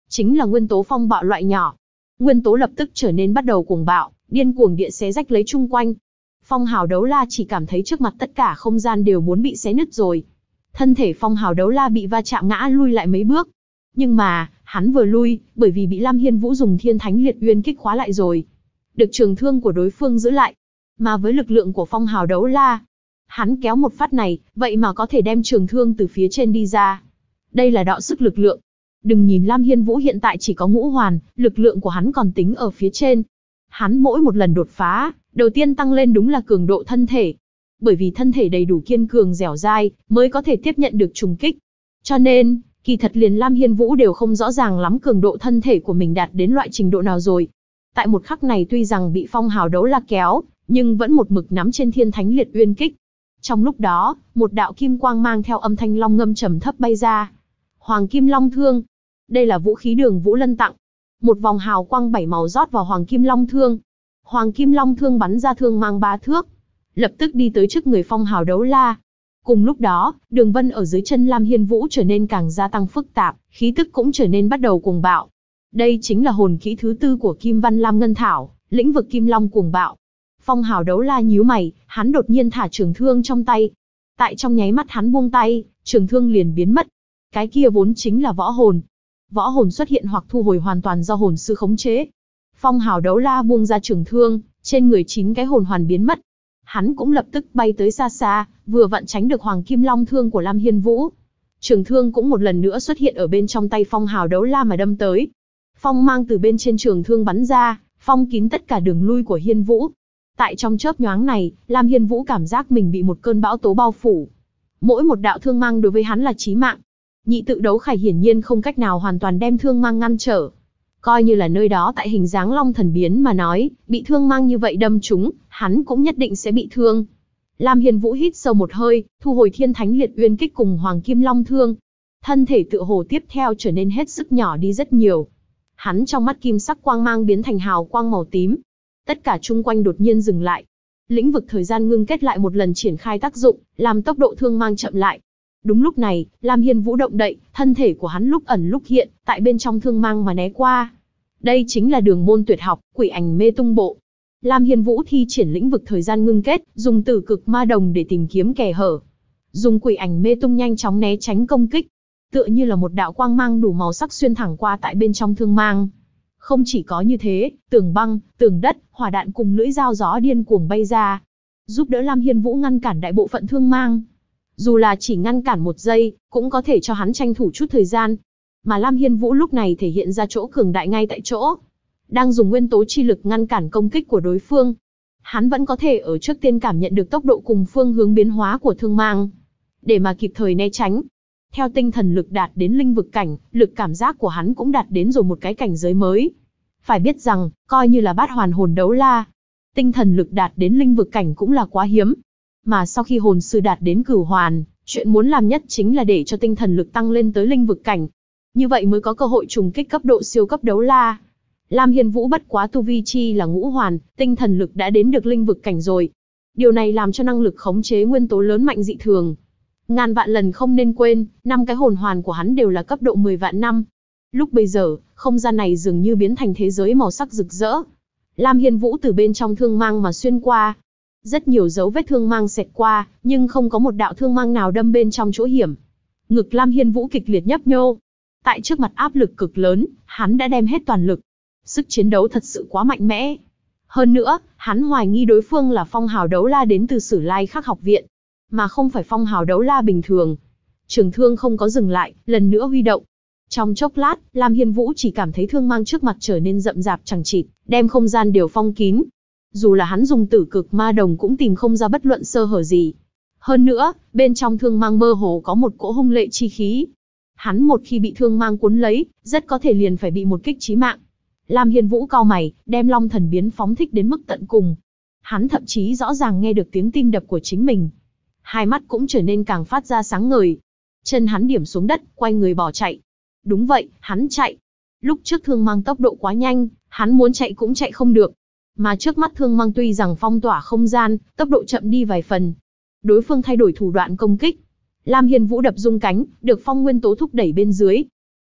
chính là nguyên tố phong bạo loại nhỏ. Nguyên tố lập tức trở nên bắt đầu cuồng bạo, điên cuồng địa xé rách lấy chung quanh. Phong hào đấu la chỉ cảm thấy trước mặt tất cả không gian đều muốn bị xé nứt rồi. Thân thể phong hào đấu la bị va chạm ngã lui lại mấy bước. Nhưng mà, hắn vừa lui, bởi vì bị Lam Hiên Vũ dùng Thiên Thánh Liệt Uyên kích khóa lại rồi. Được trường thương của đối phương giữ lại. Mà với lực lượng của phong hào đấu la, hắn kéo một phát này, vậy mà có thể đem trường thương từ phía trên đi ra. Đây là đọ sức lực lượng. Đừng nhìn Lam Hiên Vũ hiện tại chỉ có ngũ hoàn, lực lượng của hắn còn tính ở phía trên. Hắn mỗi một lần đột phá, đầu tiên tăng lên đúng là cường độ thân thể. Bởi vì thân thể đầy đủ kiên cường dẻo dai, mới có thể tiếp nhận được trùng kích. Cho nên, kỳ thật liền Lam Hiên Vũ đều không rõ ràng lắm cường độ thân thể của mình đạt đến loại trình độ nào rồi. Tại một khắc này tuy rằng bị phong hào đấu la kéo, nhưng vẫn một mực nắm trên Thiên Thánh Liệt Uyên kích. Trong lúc đó, một đạo kim quang mang theo âm thanh long ngâm trầm thấp bay ra. Hoàng Kim Long Thương. Đây là vũ khí Đường Vũ Lân tặng. Một vòng hào quang 7 màu rót vào Hoàng Kim Long Thương. Hoàng Kim Long Thương bắn ra thương mang 3 thước, lập tức đi tới trước người phong hào đấu la. Cùng lúc đó, đường vân ở dưới chân Lam Hiên Vũ trở nên càng gia tăng phức tạp, khí tức cũng trở nên bắt đầu cuồng bạo. Đây chính là hồn kỹ thứ 4 của Kim Văn Lam Ngân Thảo, lĩnh vực Kim Long cuồng bạo. Phong hào đấu la nhíu mày, hắn đột nhiên thả trường thương trong tay. Tại trong nháy mắt hắn buông tay, trường thương liền biến mất. Cái kia vốn chính là võ hồn. Võ hồn xuất hiện hoặc thu hồi hoàn toàn do hồn sư khống chế. Phong hào đấu la buông ra trường thương, trên người 9 cái hồn hoàn biến mất. Hắn cũng lập tức bay tới xa xa, vừa vặn tránh được Hoàng Kim Long Thương của Lam Hiên Vũ. Trường thương cũng một lần nữa xuất hiện ở bên trong tay phong hào đấu la mà đâm tới. Phong mang từ bên trên trường thương bắn ra, phong kín tất cả đường lui của Hiên Vũ. Tại trong chớp nhoáng này, Lam Hiên Vũ cảm giác mình bị một cơn bão tố bao phủ. Mỗi một đạo thương mang đối với hắn là chí mạng. Nhị tự đấu khải hiển nhiên không cách nào hoàn toàn đem thương mang ngăn trở. Coi như là nơi đó tại hình dáng long thần biến mà nói, bị thương mang như vậy đâm trúng, hắn cũng nhất định sẽ bị thương. Lam Hiên Vũ hít sâu một hơi, thu hồi Thiên Thánh Liệt Uyên kích cùng Hoàng Kim Long Thương. Thân thể tựa hồ tiếp theo trở nên hết sức nhỏ đi rất nhiều. Hắn trong mắt kim sắc quang mang biến thành hào quang màu tím. Tất cả chung quanh đột nhiên dừng lại. Lĩnh vực thời gian ngưng kết lại một lần triển khai tác dụng, làm tốc độ thương mang chậm lại. Đúng lúc này, Lam Hiên Vũ động đậy, thân thể của hắn lúc ẩn lúc hiện, tại bên trong thương mang mà né qua. Đây chính là đường môn tuyệt học, Quỷ Ảnh Mê Tung Bộ. Lam Hiên Vũ thi triển lĩnh vực thời gian ngưng kết, dùng Tử Cực Ma Đồng để tìm kiếm kẽ hở. Dùng Quỷ Ảnh Mê Tung nhanh chóng né tránh công kích. Tựa như là một đạo quang mang đủ màu sắc xuyên thẳng qua tại bên trong thương mang. Không chỉ có như thế, tường băng, tường đất, hỏa đạn cùng lưỡi dao gió điên cuồng bay ra, giúp đỡ Lam Hiên Vũ ngăn cản đại bộ phận thương mang. Dù là chỉ ngăn cản 1 giây, cũng có thể cho hắn tranh thủ chút thời gian. Mà Lam Hiên Vũ lúc này thể hiện ra chỗ cường đại ngay tại chỗ. Đang dùng nguyên tố chi lực ngăn cản công kích của đối phương. Hắn vẫn có thể ở trước tiên cảm nhận được tốc độ cùng phương hướng biến hóa của thương mang, để mà kịp thời né tránh. Theo tinh thần lực đạt đến linh vực cảnh, lực cảm giác của hắn cũng đạt đến rồi một cái cảnh giới mới. Phải biết rằng, coi như là bát hoàn hồn đấu la, tinh thần lực đạt đến linh vực cảnh cũng là quá hiếm. Mà sau khi hồn sư đạt đến cửu hoàn, chuyện muốn làm nhất chính là để cho tinh thần lực tăng lên tới linh vực cảnh. Như vậy mới có cơ hội trùng kích cấp độ siêu cấp đấu la. Lam Hiên Vũ bất quá tu vi chi là ngũ hoàn, tinh thần lực đã đến được linh vực cảnh rồi. Điều này làm cho năng lực khống chế nguyên tố lớn mạnh dị thường. Ngàn vạn lần không nên quên, 5 cái hồn hoàn của hắn đều là cấp độ 10 vạn năm. Lúc bây giờ, không gian này dường như biến thành thế giới màu sắc rực rỡ. Lam Hiên Vũ từ bên trong thương mang mà xuyên qua. Rất nhiều dấu vết thương mang xẹt qua, nhưng không có một đạo thương mang nào đâm bên trong chỗ hiểm. Ngực Lam Hiên Vũ kịch liệt nhấp nhô. Tại trước mặt áp lực cực lớn, hắn đã đem hết toàn lực. Sức chiến đấu thật sự quá mạnh mẽ. Hơn nữa, hắn hoài nghi đối phương là phong hào đấu la đến từ Sử Lai Khắc học viện, mà không phải phong hào đấu la bình thường. Trường thương không có dừng lại, lần nữa huy động. Trong chốc lát, Lam Hiên Vũ chỉ cảm thấy thương mang trước mặt trở nên rậm rạp chằng chịt, đem không gian đều phong kín. Dù là hắn dùng Tử Cực Ma Đồng cũng tìm không ra bất luận sơ hở gì. Hơn nữa, bên trong thương mang mơ hồ có một cỗ hung lệ chi khí. Hắn một khi bị thương mang cuốn lấy, rất có thể liền phải bị một kích chí mạng. Lam Hiên Vũ cau mày, đem Long Thần biến phóng thích đến mức tận cùng. Hắn thậm chí rõ ràng nghe được tiếng tim đập của chính mình. Hai mắt cũng trở nên càng phát ra sáng ngời. Chân hắn điểm xuống đất, quay người bỏ chạy. Đúng vậy, hắn chạy. Lúc trước thương mang tốc độ quá nhanh, hắn muốn chạy cũng chạy không được. Mà trước mắt thương mang tuy rằng phong tỏa không gian, tốc độ chậm đi vài phần. Đối phương thay đổi thủ đoạn công kích. Lam Hiên Vũ đập rung cánh, được phong nguyên tố thúc đẩy bên dưới.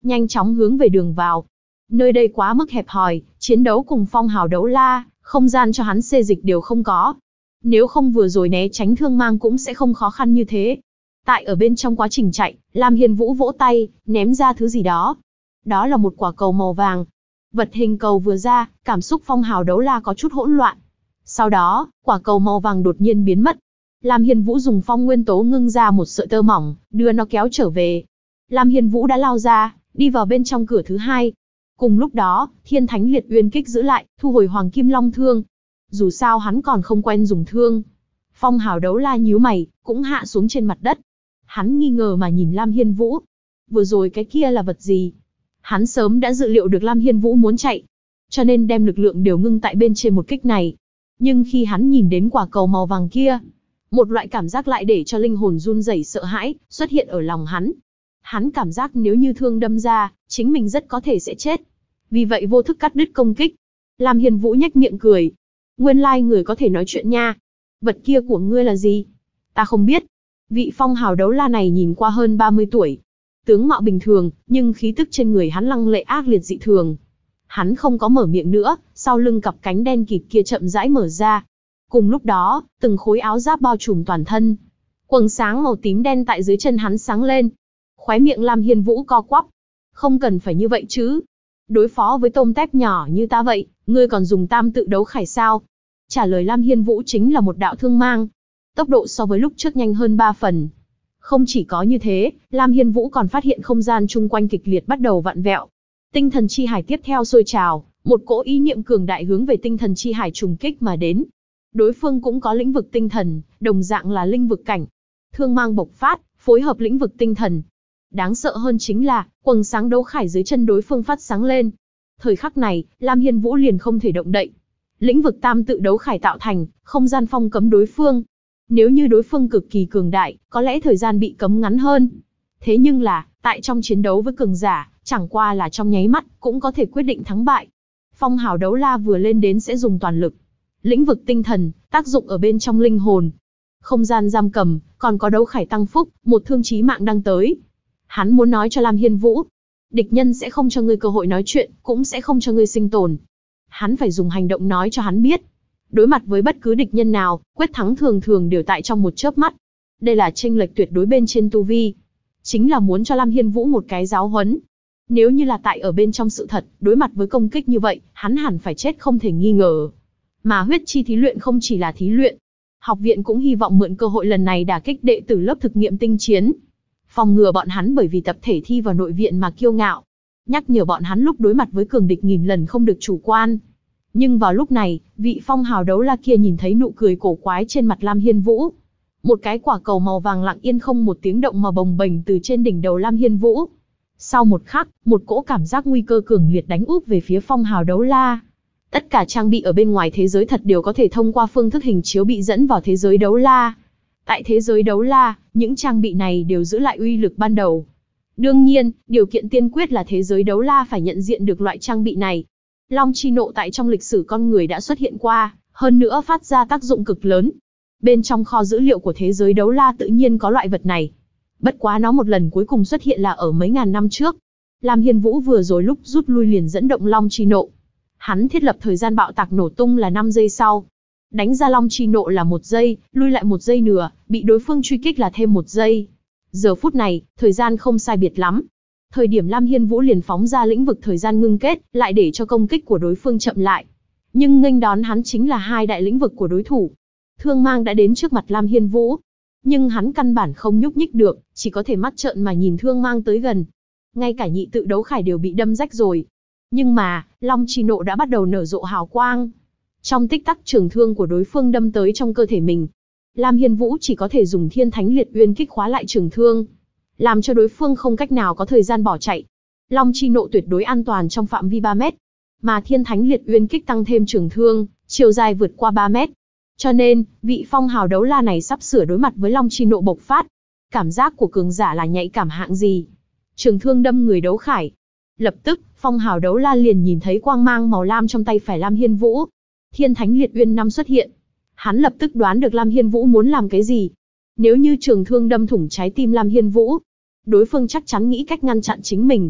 nhanh chóng hướng về đường vào. Nơi đây quá mức hẹp hòi, chiến đấu cùng phong hào đấu la, không gian cho hắn xê dịch đều không có. Nếu không vừa rồi né tránh thương mang cũng sẽ không khó khăn như thế. Tại ở bên trong quá trình chạy, Lam Hiên Vũ vỗ tay, ném ra thứ gì đó. Đó là một quả cầu màu vàng. Vật hình cầu vừa ra, cảm xúc phong hào đấu la có chút hỗn loạn. Sau đó, quả cầu màu vàng đột nhiên biến mất. Lam Hiên Vũ dùng phong nguyên tố ngưng ra một sợi tơ mỏng, đưa nó kéo trở về. Lam Hiên Vũ đã lao ra, đi vào bên trong cửa thứ hai. Cùng lúc đó, Thiên Thánh Liệt Uyên Kích giữ lại, thu hồi Hoàng Kim Long Thương. Dù sao hắn còn không quen dùng thương. Phong hào đấu la nhíu mày, cũng hạ xuống trên mặt đất. Hắn nghi ngờ mà nhìn Lam Hiên Vũ. Vừa rồi cái kia là vật gì? Hắn sớm đã dự liệu được Lam Hiên Vũ muốn chạy, cho nên đem lực lượng đều ngưng tại bên trên một kích này. Nhưng khi hắn nhìn đến quả cầu màu vàng kia, một loại cảm giác lại để cho linh hồn run rẩy sợ hãi xuất hiện ở lòng hắn. Hắn cảm giác nếu như thương đâm ra, chính mình rất có thể sẽ chết. Vì vậy vô thức cắt đứt công kích. Lam Hiên Vũ nhếch miệng cười. Nguyên lai người có thể nói chuyện nha. Vật kia của ngươi là gì? Ta không biết. Vị phong hào đấu la này nhìn qua hơn 30 tuổi. Tướng mạo bình thường, nhưng khí tức trên người hắn lăng lệ ác liệt dị thường. Hắn không có mở miệng nữa, sau lưng cặp cánh đen kịt kia chậm rãi mở ra. Cùng lúc đó, từng khối áo giáp bao trùm toàn thân. Quầng sáng màu tím đen tại dưới chân hắn sáng lên. Khóe miệng Lam Hiên Vũ co quắp. Không cần phải như vậy chứ. Đối phó với tôm tép nhỏ như ta vậy, ngươi còn dùng tam tự đấu khải sao? Trả lời Lam Hiên Vũ chính là một đạo thương mang. Tốc độ so với lúc trước nhanh hơn 3 phần. Không chỉ có như thế, Lam Hiên Vũ còn phát hiện không gian chung quanh kịch liệt bắt đầu vặn vẹo. Tinh thần chi hải tiếp theo sôi trào, một cỗ ý niệm cường đại hướng về tinh thần chi hải trùng kích mà đến. Đối phương cũng có lĩnh vực tinh thần, đồng dạng là linh vực cảnh. Thương mang bộc phát, phối hợp lĩnh vực tinh thần. Đáng sợ hơn chính là, quầng sáng đấu khải dưới chân đối phương phát sáng lên. Thời khắc này, Lam Hiên Vũ liền không thể động đậy. Lĩnh vực tam tự đấu khải tạo thành, không gian phong cấm đối phương. Nếu như đối phương cực kỳ cường đại, có lẽ thời gian bị cấm ngắn hơn. Thế nhưng là, tại trong chiến đấu với cường giả, chẳng qua là trong nháy mắt, cũng có thể quyết định thắng bại. Phong hào đấu la vừa lên đến sẽ dùng toàn lực. Lĩnh vực tinh thần, tác dụng ở bên trong linh hồn. Không gian giam cầm, còn có đấu khải tăng phúc, một thương chí mạng đang tới. Hắn muốn nói cho Lam Hiên Vũ, địch nhân sẽ không cho ngươi cơ hội nói chuyện, cũng sẽ không cho ngươi sinh tồn. Hắn phải dùng hành động nói cho hắn biết. Đối mặt với bất cứ địch nhân nào, quyết thắng thường thường đều tại trong một chớp mắt. Đây là chênh lệch tuyệt đối bên trên tu vi. Chính là muốn cho Lam Hiên Vũ một cái giáo huấn. Nếu như là tại ở bên trong sự thật, đối mặt với công kích như vậy, hắn hẳn phải chết không thể nghi ngờ. Mà huyết chi thí luyện không chỉ là thí luyện. Học viện cũng hy vọng mượn cơ hội lần này đả kích đệ tử lớp thực nghiệm tinh chiến. Phòng ngừa bọn hắn bởi vì tập thể thi vào nội viện mà kiêu ngạo. Nhắc nhở bọn hắn lúc đối mặt với cường địch nghìn lần không được chủ quan. Nhưng vào lúc này, vị phong hào đấu la kia nhìn thấy nụ cười cổ quái trên mặt Lam Hiên Vũ. Một cái quả cầu màu vàng lặng yên không một tiếng động mà bồng bềnh từ trên đỉnh đầu Lam Hiên Vũ. Sau một khắc, một cỗ cảm giác nguy cơ cường liệt đánh úp về phía phong hào đấu la. Tất cả trang bị ở bên ngoài thế giới thật đều có thể thông qua phương thức hình chiếu bị dẫn vào thế giới đấu la. Tại thế giới đấu la, những trang bị này đều giữ lại uy lực ban đầu. Đương nhiên, điều kiện tiên quyết là thế giới đấu la phải nhận diện được loại trang bị này. Long chi nộ tại trong lịch sử con người đã xuất hiện qua, hơn nữa phát ra tác dụng cực lớn. Bên trong kho dữ liệu của thế giới đấu la tự nhiên có loại vật này. Bất quá nó một lần cuối cùng xuất hiện là ở mấy ngàn năm trước. Lam Hiên Vũ vừa rồi lúc rút lui liền dẫn động Long chi nộ. Hắn thiết lập thời gian bạo tạc nổ tung là 5 giây sau. Đánh ra Long chi nộ là 1 giây, lui lại 1 giây nữa, bị đối phương truy kích là thêm 1 giây. Giờ phút này, thời gian không sai biệt lắm. Thời điểm Lam Hiên Vũ liền phóng ra lĩnh vực thời gian ngưng kết, lại để cho công kích của đối phương chậm lại. Nhưng nghênh đón hắn chính là hai đại lĩnh vực của đối thủ. Thương mang đã đến trước mặt Lam Hiên Vũ. Nhưng hắn căn bản không nhúc nhích được, chỉ có thể mắt trợn mà nhìn thương mang tới gần. Ngay cả nhị tự đấu khải đều bị đâm rách rồi. Nhưng mà, Long chi nộ đã bắt đầu nở rộ hào quang. Trong tích tắc trường thương của đối phương đâm tới trong cơ thể mình. Lam Hiên Vũ chỉ có thể dùng Thiên Thánh Liệt Uyên Kích khóa lại trường thương, làm cho đối phương không cách nào có thời gian bỏ chạy. Long chi nộ tuyệt đối an toàn trong phạm vi 3 mét. Mà Thiên Thánh Liệt Uyên Kích tăng thêm trường thương, chiều dài vượt qua 3 mét. Cho nên, vị phong hào đấu la này sắp sửa đối mặt với Long chi nộ bộc phát. Cảm giác của cường giả là nhạy cảm hạng gì? Trường thương đâm người đấu khải. Lập tức, phong hào đấu la liền nhìn thấy quang mang màu lam trong tay phải Lam Hiên Vũ. Thiên Thánh Liệt Uyên năm xuất hiện. Hắn lập tức đoán được Lam Hiên Vũ muốn làm cái gì. Nếu như trường thương đâm thủng trái tim Lam Hiên Vũ, đối phương chắc chắn nghĩ cách ngăn chặn chính mình.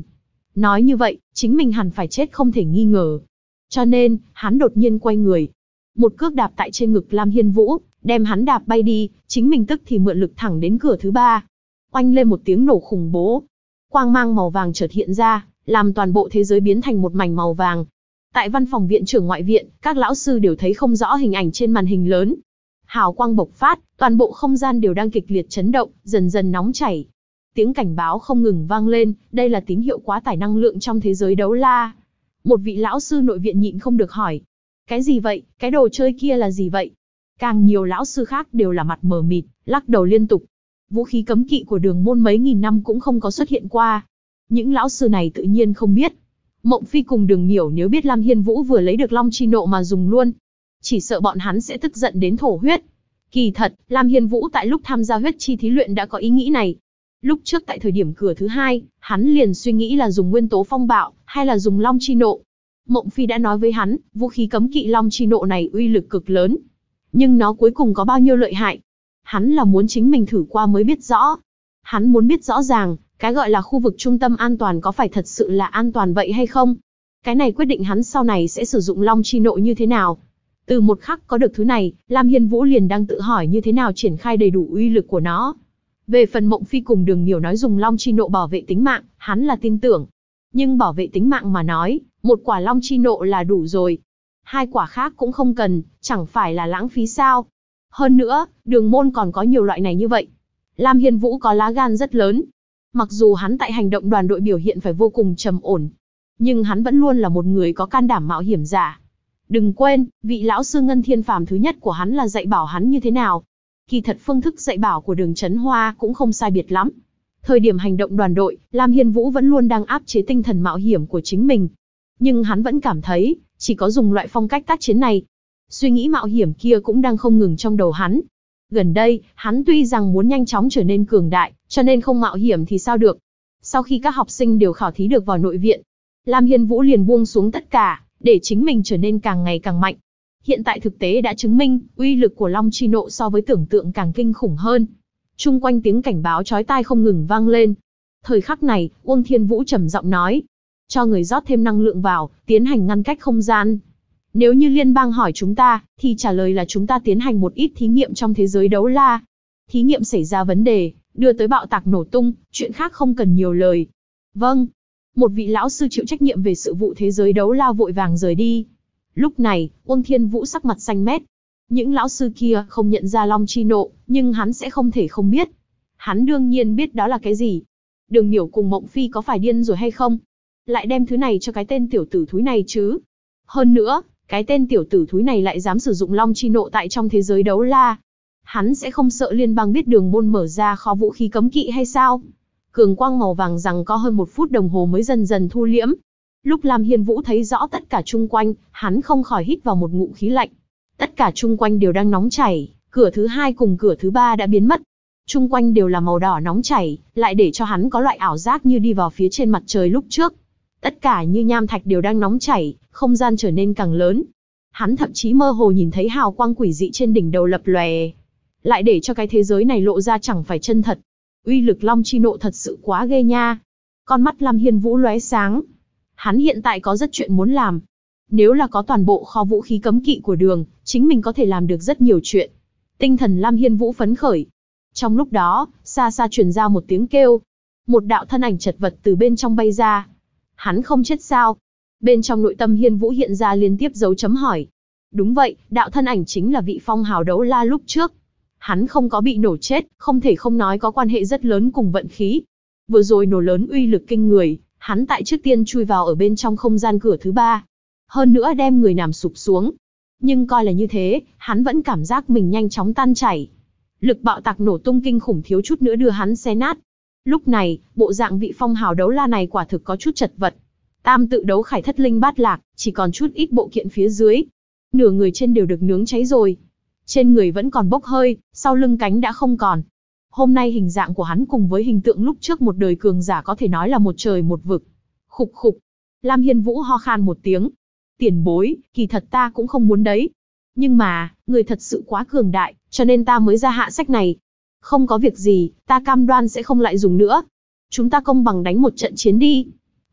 Nói như vậy, chính mình hẳn phải chết không thể nghi ngờ. Cho nên, hắn đột nhiên quay người. Một cước đạp tại trên ngực Lam Hiên Vũ, đem hắn đạp bay đi, chính mình tức thì mượn lực thẳng đến cửa thứ 3. Oanh lên một tiếng nổ khủng bố. Quang mang màu vàng chợt hiện ra, làm toàn bộ thế giới biến thành một mảnh màu vàng. Tại văn phòng viện trưởng ngoại viện, các lão sư đều thấy không rõ hình ảnh trên màn hình lớn. Hào quang bộc phát, toàn bộ không gian đều đang kịch liệt chấn động, dần dần nóng chảy. Tiếng cảnh báo không ngừng vang lên, đây là tín hiệu quá tải năng lượng trong thế giới đấu la. Một vị lão sư nội viện nhịn không được hỏi. Cái gì vậy, cái đồ chơi kia là gì vậy? Càng nhiều lão sư khác đều là mặt mờ mịt, lắc đầu liên tục. Vũ khí cấm kỵ của Đường môn mấy nghìn năm cũng không có xuất hiện qua. Những lão sư này tự nhiên không biết. Mộng Phi cùng Đường Miểu nếu biết Lam Hiên Vũ vừa lấy được Long Chi Nộ mà dùng luôn, chỉ sợ bọn hắn sẽ tức giận đến thổ huyết. Kỳ thật, Lam Hiên Vũ tại lúc tham gia huyết chi thí luyện đã có ý nghĩ này. Lúc trước tại thời điểm cửa thứ 2, hắn liền suy nghĩ là dùng nguyên tố phong bạo, hay là dùng Long Chi Nộ. Mộng Phi đã nói với hắn, vũ khí cấm kỵ Long Chi Nộ này uy lực cực lớn. Nhưng nó cuối cùng có bao nhiêu lợi hại? Hắn là muốn chính mình thử qua mới biết rõ. Hắn muốn biết rõ ràng, cái gọi là khu vực trung tâm an toàn có phải thật sự là an toàn vậy hay không? Cái này quyết định hắn sau này sẽ sử dụng Long Chi Nộ như thế nào. Từ một khắc có được thứ này, Lam Hiên Vũ liền đang tự hỏi như thế nào triển khai đầy đủ uy lực của nó. Về phần Mộng Phi cùng Đường Miểu nói dùng Long Chi Nộ bảo vệ tính mạng, hắn là tin tưởng. Nhưng bảo vệ tính mạng mà nói, một quả Long Chi Nộ là đủ rồi. 2 quả khác cũng không cần, chẳng phải là lãng phí sao? Hơn nữa, Đường môn còn có nhiều loại này như vậy. Lam Hiên Vũ có lá gan rất lớn. Mặc dù hắn tại hành động đoàn đội biểu hiện phải vô cùng trầm ổn, nhưng hắn vẫn luôn là một người có can đảm mạo hiểm giả. Đừng quên, vị lão sư Ngân Thiên Phàm thứ nhất của hắn là dạy bảo hắn như thế nào. Kỳ thật phương thức dạy bảo của Đường Chấn Hoa cũng không sai biệt lắm. Thời điểm hành động đoàn đội, Lam Hiên Vũ vẫn luôn đang áp chế tinh thần mạo hiểm của chính mình. Nhưng hắn vẫn cảm thấy, chỉ có dùng loại phong cách tác chiến này, suy nghĩ mạo hiểm kia cũng đang không ngừng trong đầu hắn. Gần đây, hắn tuy rằng muốn nhanh chóng trở nên cường đại, cho nên không mạo hiểm thì sao được. Sau khi các học sinh đều khảo thí được vào nội viện, Lam Hiên Vũ liền buông xuống tất cả, để chính mình trở nên càng ngày càng mạnh. Hiện tại thực tế đã chứng minh, uy lực của Long Chi Nộ so với tưởng tượng càng kinh khủng hơn. Chung quanh tiếng cảnh báo chói tai không ngừng vang lên. Thời khắc này, Uông Thiên Vũ trầm giọng nói, cho người rót thêm năng lượng vào, tiến hành ngăn cách không gian. Nếu như liên bang hỏi chúng ta, thì trả lời là chúng ta tiến hành một ít thí nghiệm trong thế giới đấu la. Thí nghiệm xảy ra vấn đề, đưa tới bạo tạc nổ tung, chuyện khác không cần nhiều lời. Vâng. Một vị lão sư chịu trách nhiệm về sự vụ thế giới đấu la vội vàng rời đi. Lúc này, Uông Thiên Vũ sắc mặt xanh mét. Những lão sư kia không nhận ra Long Chi Nộ, nhưng hắn sẽ không thể không biết. Hắn đương nhiên biết đó là cái gì. Đường Miểu cùng Mộng Phi có phải điên rồi hay không? Lại đem thứ này cho cái tên tiểu tử thúi này chứ. Hơn nữa, cái tên tiểu tử thúi này lại dám sử dụng Long Chi Nộ tại trong thế giới đấu la. Hắn sẽ không sợ liên bang biết Đường môn mở ra kho vũ khí cấm kỵ hay sao? Cường quang màu vàng rằng có hơn 1 phút đồng hồ mới dần dần thu liễm. Lúc Lam Hiên Vũ thấy rõ tất cả chung quanh, hắn không khỏi hít vào một ngụm khí lạnh. Tất cả chung quanh đều đang nóng chảy, cửa thứ 2 cùng cửa thứ 3 đã biến mất. Chung quanh đều là màu đỏ nóng chảy, lại để cho hắn có loại ảo giác như đi vào phía trên mặt trời lúc trước. Tất cả như nham thạch đều đang nóng chảy, không gian trở nên càng lớn. Hắn thậm chí mơ hồ nhìn thấy hào quang quỷ dị trên đỉnh đầu lập lòe. Lại để cho cái thế giới này lộ ra chẳng phải chân thật. Uy lực Long Chi Nộ thật sự quá ghê nha. Con mắt Lam Hiên Vũ lóe sáng. Hắn hiện tại có rất chuyện muốn làm. Nếu là có toàn bộ kho vũ khí cấm kỵ của Đường, chính mình có thể làm được rất nhiều chuyện. Tinh thần Lam Hiên Vũ phấn khởi. Trong lúc đó, xa xa truyền ra một tiếng kêu. Một đạo thân ảnh chật vật từ bên trong bay ra. Hắn không chết sao? Bên trong nội tâm Hiên Vũ hiện ra liên tiếp dấu chấm hỏi. Đúng vậy, đạo thân ảnh chính là vị phong hào đấu la lúc trước. Hắn không có bị nổ chết, không thể không nói có quan hệ rất lớn cùng vận khí. Vừa rồi nổ lớn uy lực kinh người, hắn tại trước tiên chui vào ở bên trong không gian cửa thứ 3. Hơn nữa đem người nằm sụp xuống. Nhưng coi là như thế, hắn vẫn cảm giác mình nhanh chóng tan chảy. Lực bạo tạc nổ tung kinh khủng thiếu chút nữa đưa hắn xé nát. Lúc này, bộ dạng vị phong hào đấu la này quả thực có chút chật vật. Tam tự đấu khải thất linh bát lạc, chỉ còn chút ít bộ kiện phía dưới. Nửa người trên đều được nướng cháy rồi. Trên người vẫn còn bốc hơi, sau lưng cánh đã không còn. Hôm nay hình dạng của hắn cùng với hình tượng lúc trước một đời cường giả có thể nói là một trời một vực. Khục khục. Lam Hiên Vũ ho khan một tiếng. Tiền bối, kỳ thật ta cũng không muốn đấy. Nhưng mà, người thật sự quá cường đại, cho nên ta mới ra hạ sách này. Không có việc gì, ta cam đoan sẽ không lại dùng nữa. Chúng ta công bằng đánh một trận chiến đi.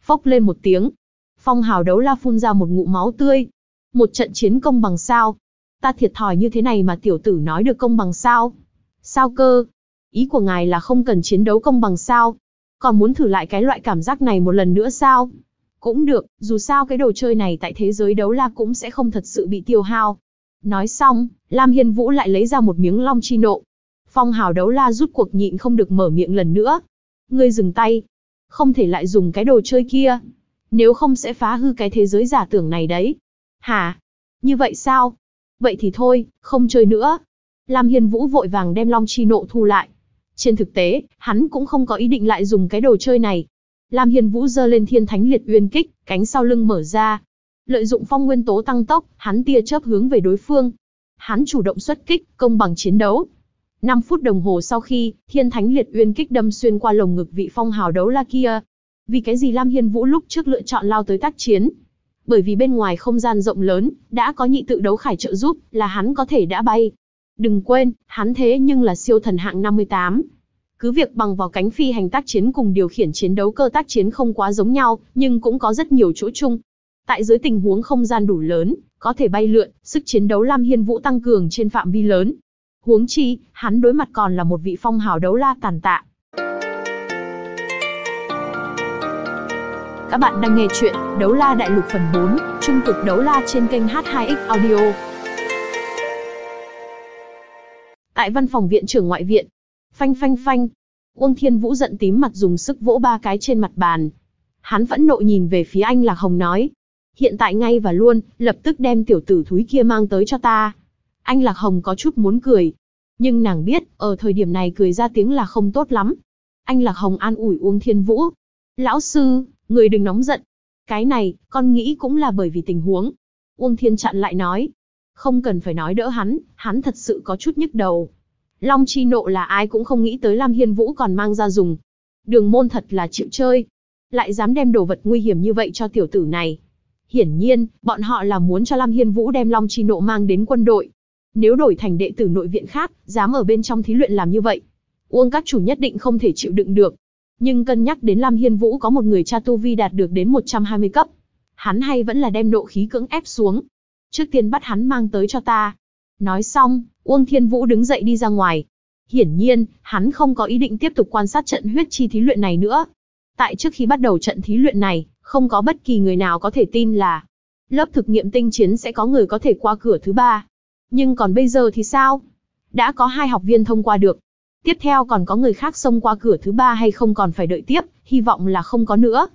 Phốc lên một tiếng. Phong hào đấu la phun ra một ngụm máu tươi. Một trận chiến công bằng sao? Ta thiệt thòi như thế này mà tiểu tử nói được công bằng sao? Sao cơ? Ý của ngài là không cần chiến đấu công bằng sao? Còn muốn thử lại cái loại cảm giác này một lần nữa sao? Cũng được, dù sao cái đồ chơi này tại thế giới đấu la cũng sẽ không thật sự bị tiêu hao. Nói xong, Lam Hiên Vũ lại lấy ra một miếng long chi nộ. Phong hào đấu la rút cuộc nhịn không được mở miệng lần nữa. Ngươi dừng tay. Không thể lại dùng cái đồ chơi kia. Nếu không sẽ phá hư cái thế giới giả tưởng này đấy. Hả? Như vậy sao? Vậy thì thôi, không chơi nữa. Lam Hiên Vũ vội vàng đem long chi nộ thu lại. Trên thực tế, hắn cũng không có ý định lại dùng cái đồ chơi này. Lam Hiên Vũ giơ lên Thiên Thánh Liệt Uyên Kích, cánh sau lưng mở ra. Lợi dụng phong nguyên tố tăng tốc, hắn tia chớp hướng về đối phương. Hắn chủ động xuất kích, công bằng chiến đấu. 5 phút đồng hồ sau khi, Thiên Thánh Liệt Uyên Kích đâm xuyên qua lồng ngực vị phong hào đấu la kia. Vì cái gì Lam Hiên Vũ lúc trước lựa chọn lao tới tác chiến? Bởi vì bên ngoài không gian rộng lớn, đã có nhị tự đấu khải trợ giúp, là hắn có thể đã bay. Đừng quên, hắn thế nhưng là siêu thần hạng 58. Cứ việc bằng vào cánh phi hành tác chiến cùng điều khiển chiến đấu cơ tác chiến không quá giống nhau, nhưng cũng có rất nhiều chỗ chung. Tại dưới tình huống không gian đủ lớn, có thể bay lượn, sức chiến đấu Lam Hiên Vũ tăng cường trên phạm vi lớn. Huống chi, hắn đối mặt còn là một vị phong hào đấu la tàn tạ. Các bạn đang nghe chuyện Đấu La Đại Lục phần 4, Trung cực đấu la trên kênh H2X Audio. Tại văn phòng viện trưởng ngoại viện, phanh phanh phanh, Uông Thiên Vũ giận tím mặt dùng sức vỗ 3 cái trên mặt bàn. Hắn phẫn nộ nhìn về phía anh Lạc Hồng nói, hiện tại ngay và luôn, lập tức đem tiểu tử thúi kia mang tới cho ta. Anh Lạc Hồng có chút muốn cười, nhưng nàng biết, ở thời điểm này cười ra tiếng là không tốt lắm. Anh Lạc Hồng an ủi Uông Thiên Vũ, lão sư, người đừng nóng giận. Cái này, con nghĩ cũng là bởi vì tình huống. Uông Thiên chặn lại nói, không cần phải nói đỡ hắn thật sự có chút nhức đầu. Long chi nộ là ai cũng không nghĩ tới Lam Hiên Vũ còn mang ra dùng. Đường môn thật là chịu chơi. Lại dám đem đồ vật nguy hiểm như vậy cho tiểu tử này. Hiển nhiên, bọn họ là muốn cho Lam Hiên Vũ đem Long chi nộ mang đến quân đội. Nếu đổi thành đệ tử nội viện khác, dám ở bên trong thí luyện làm như vậy, Uông các chủ nhất định không thể chịu đựng được. Nhưng cân nhắc đến Lam Hiên Vũ có một người cha tu vi đạt được đến 120 cấp. Hắn hay vẫn là đem nộ khí cưỡng ép xuống. Trước tiên bắt hắn mang tới cho ta. Nói xong, Uông Thiên Vũ đứng dậy đi ra ngoài. Hiển nhiên, hắn không có ý định tiếp tục quan sát trận huyết chi thí luyện này nữa. Tại trước khi bắt đầu trận thí luyện này, không có bất kỳ người nào có thể tin là lớp thực nghiệm tinh chiến sẽ có người có thể qua cửa thứ 3. Nhưng còn bây giờ thì sao? Đã có 2 học viên thông qua được. Tiếp theo còn có người khác xông qua cửa thứ 3 hay không còn phải đợi tiếp, hy vọng là không có nữa.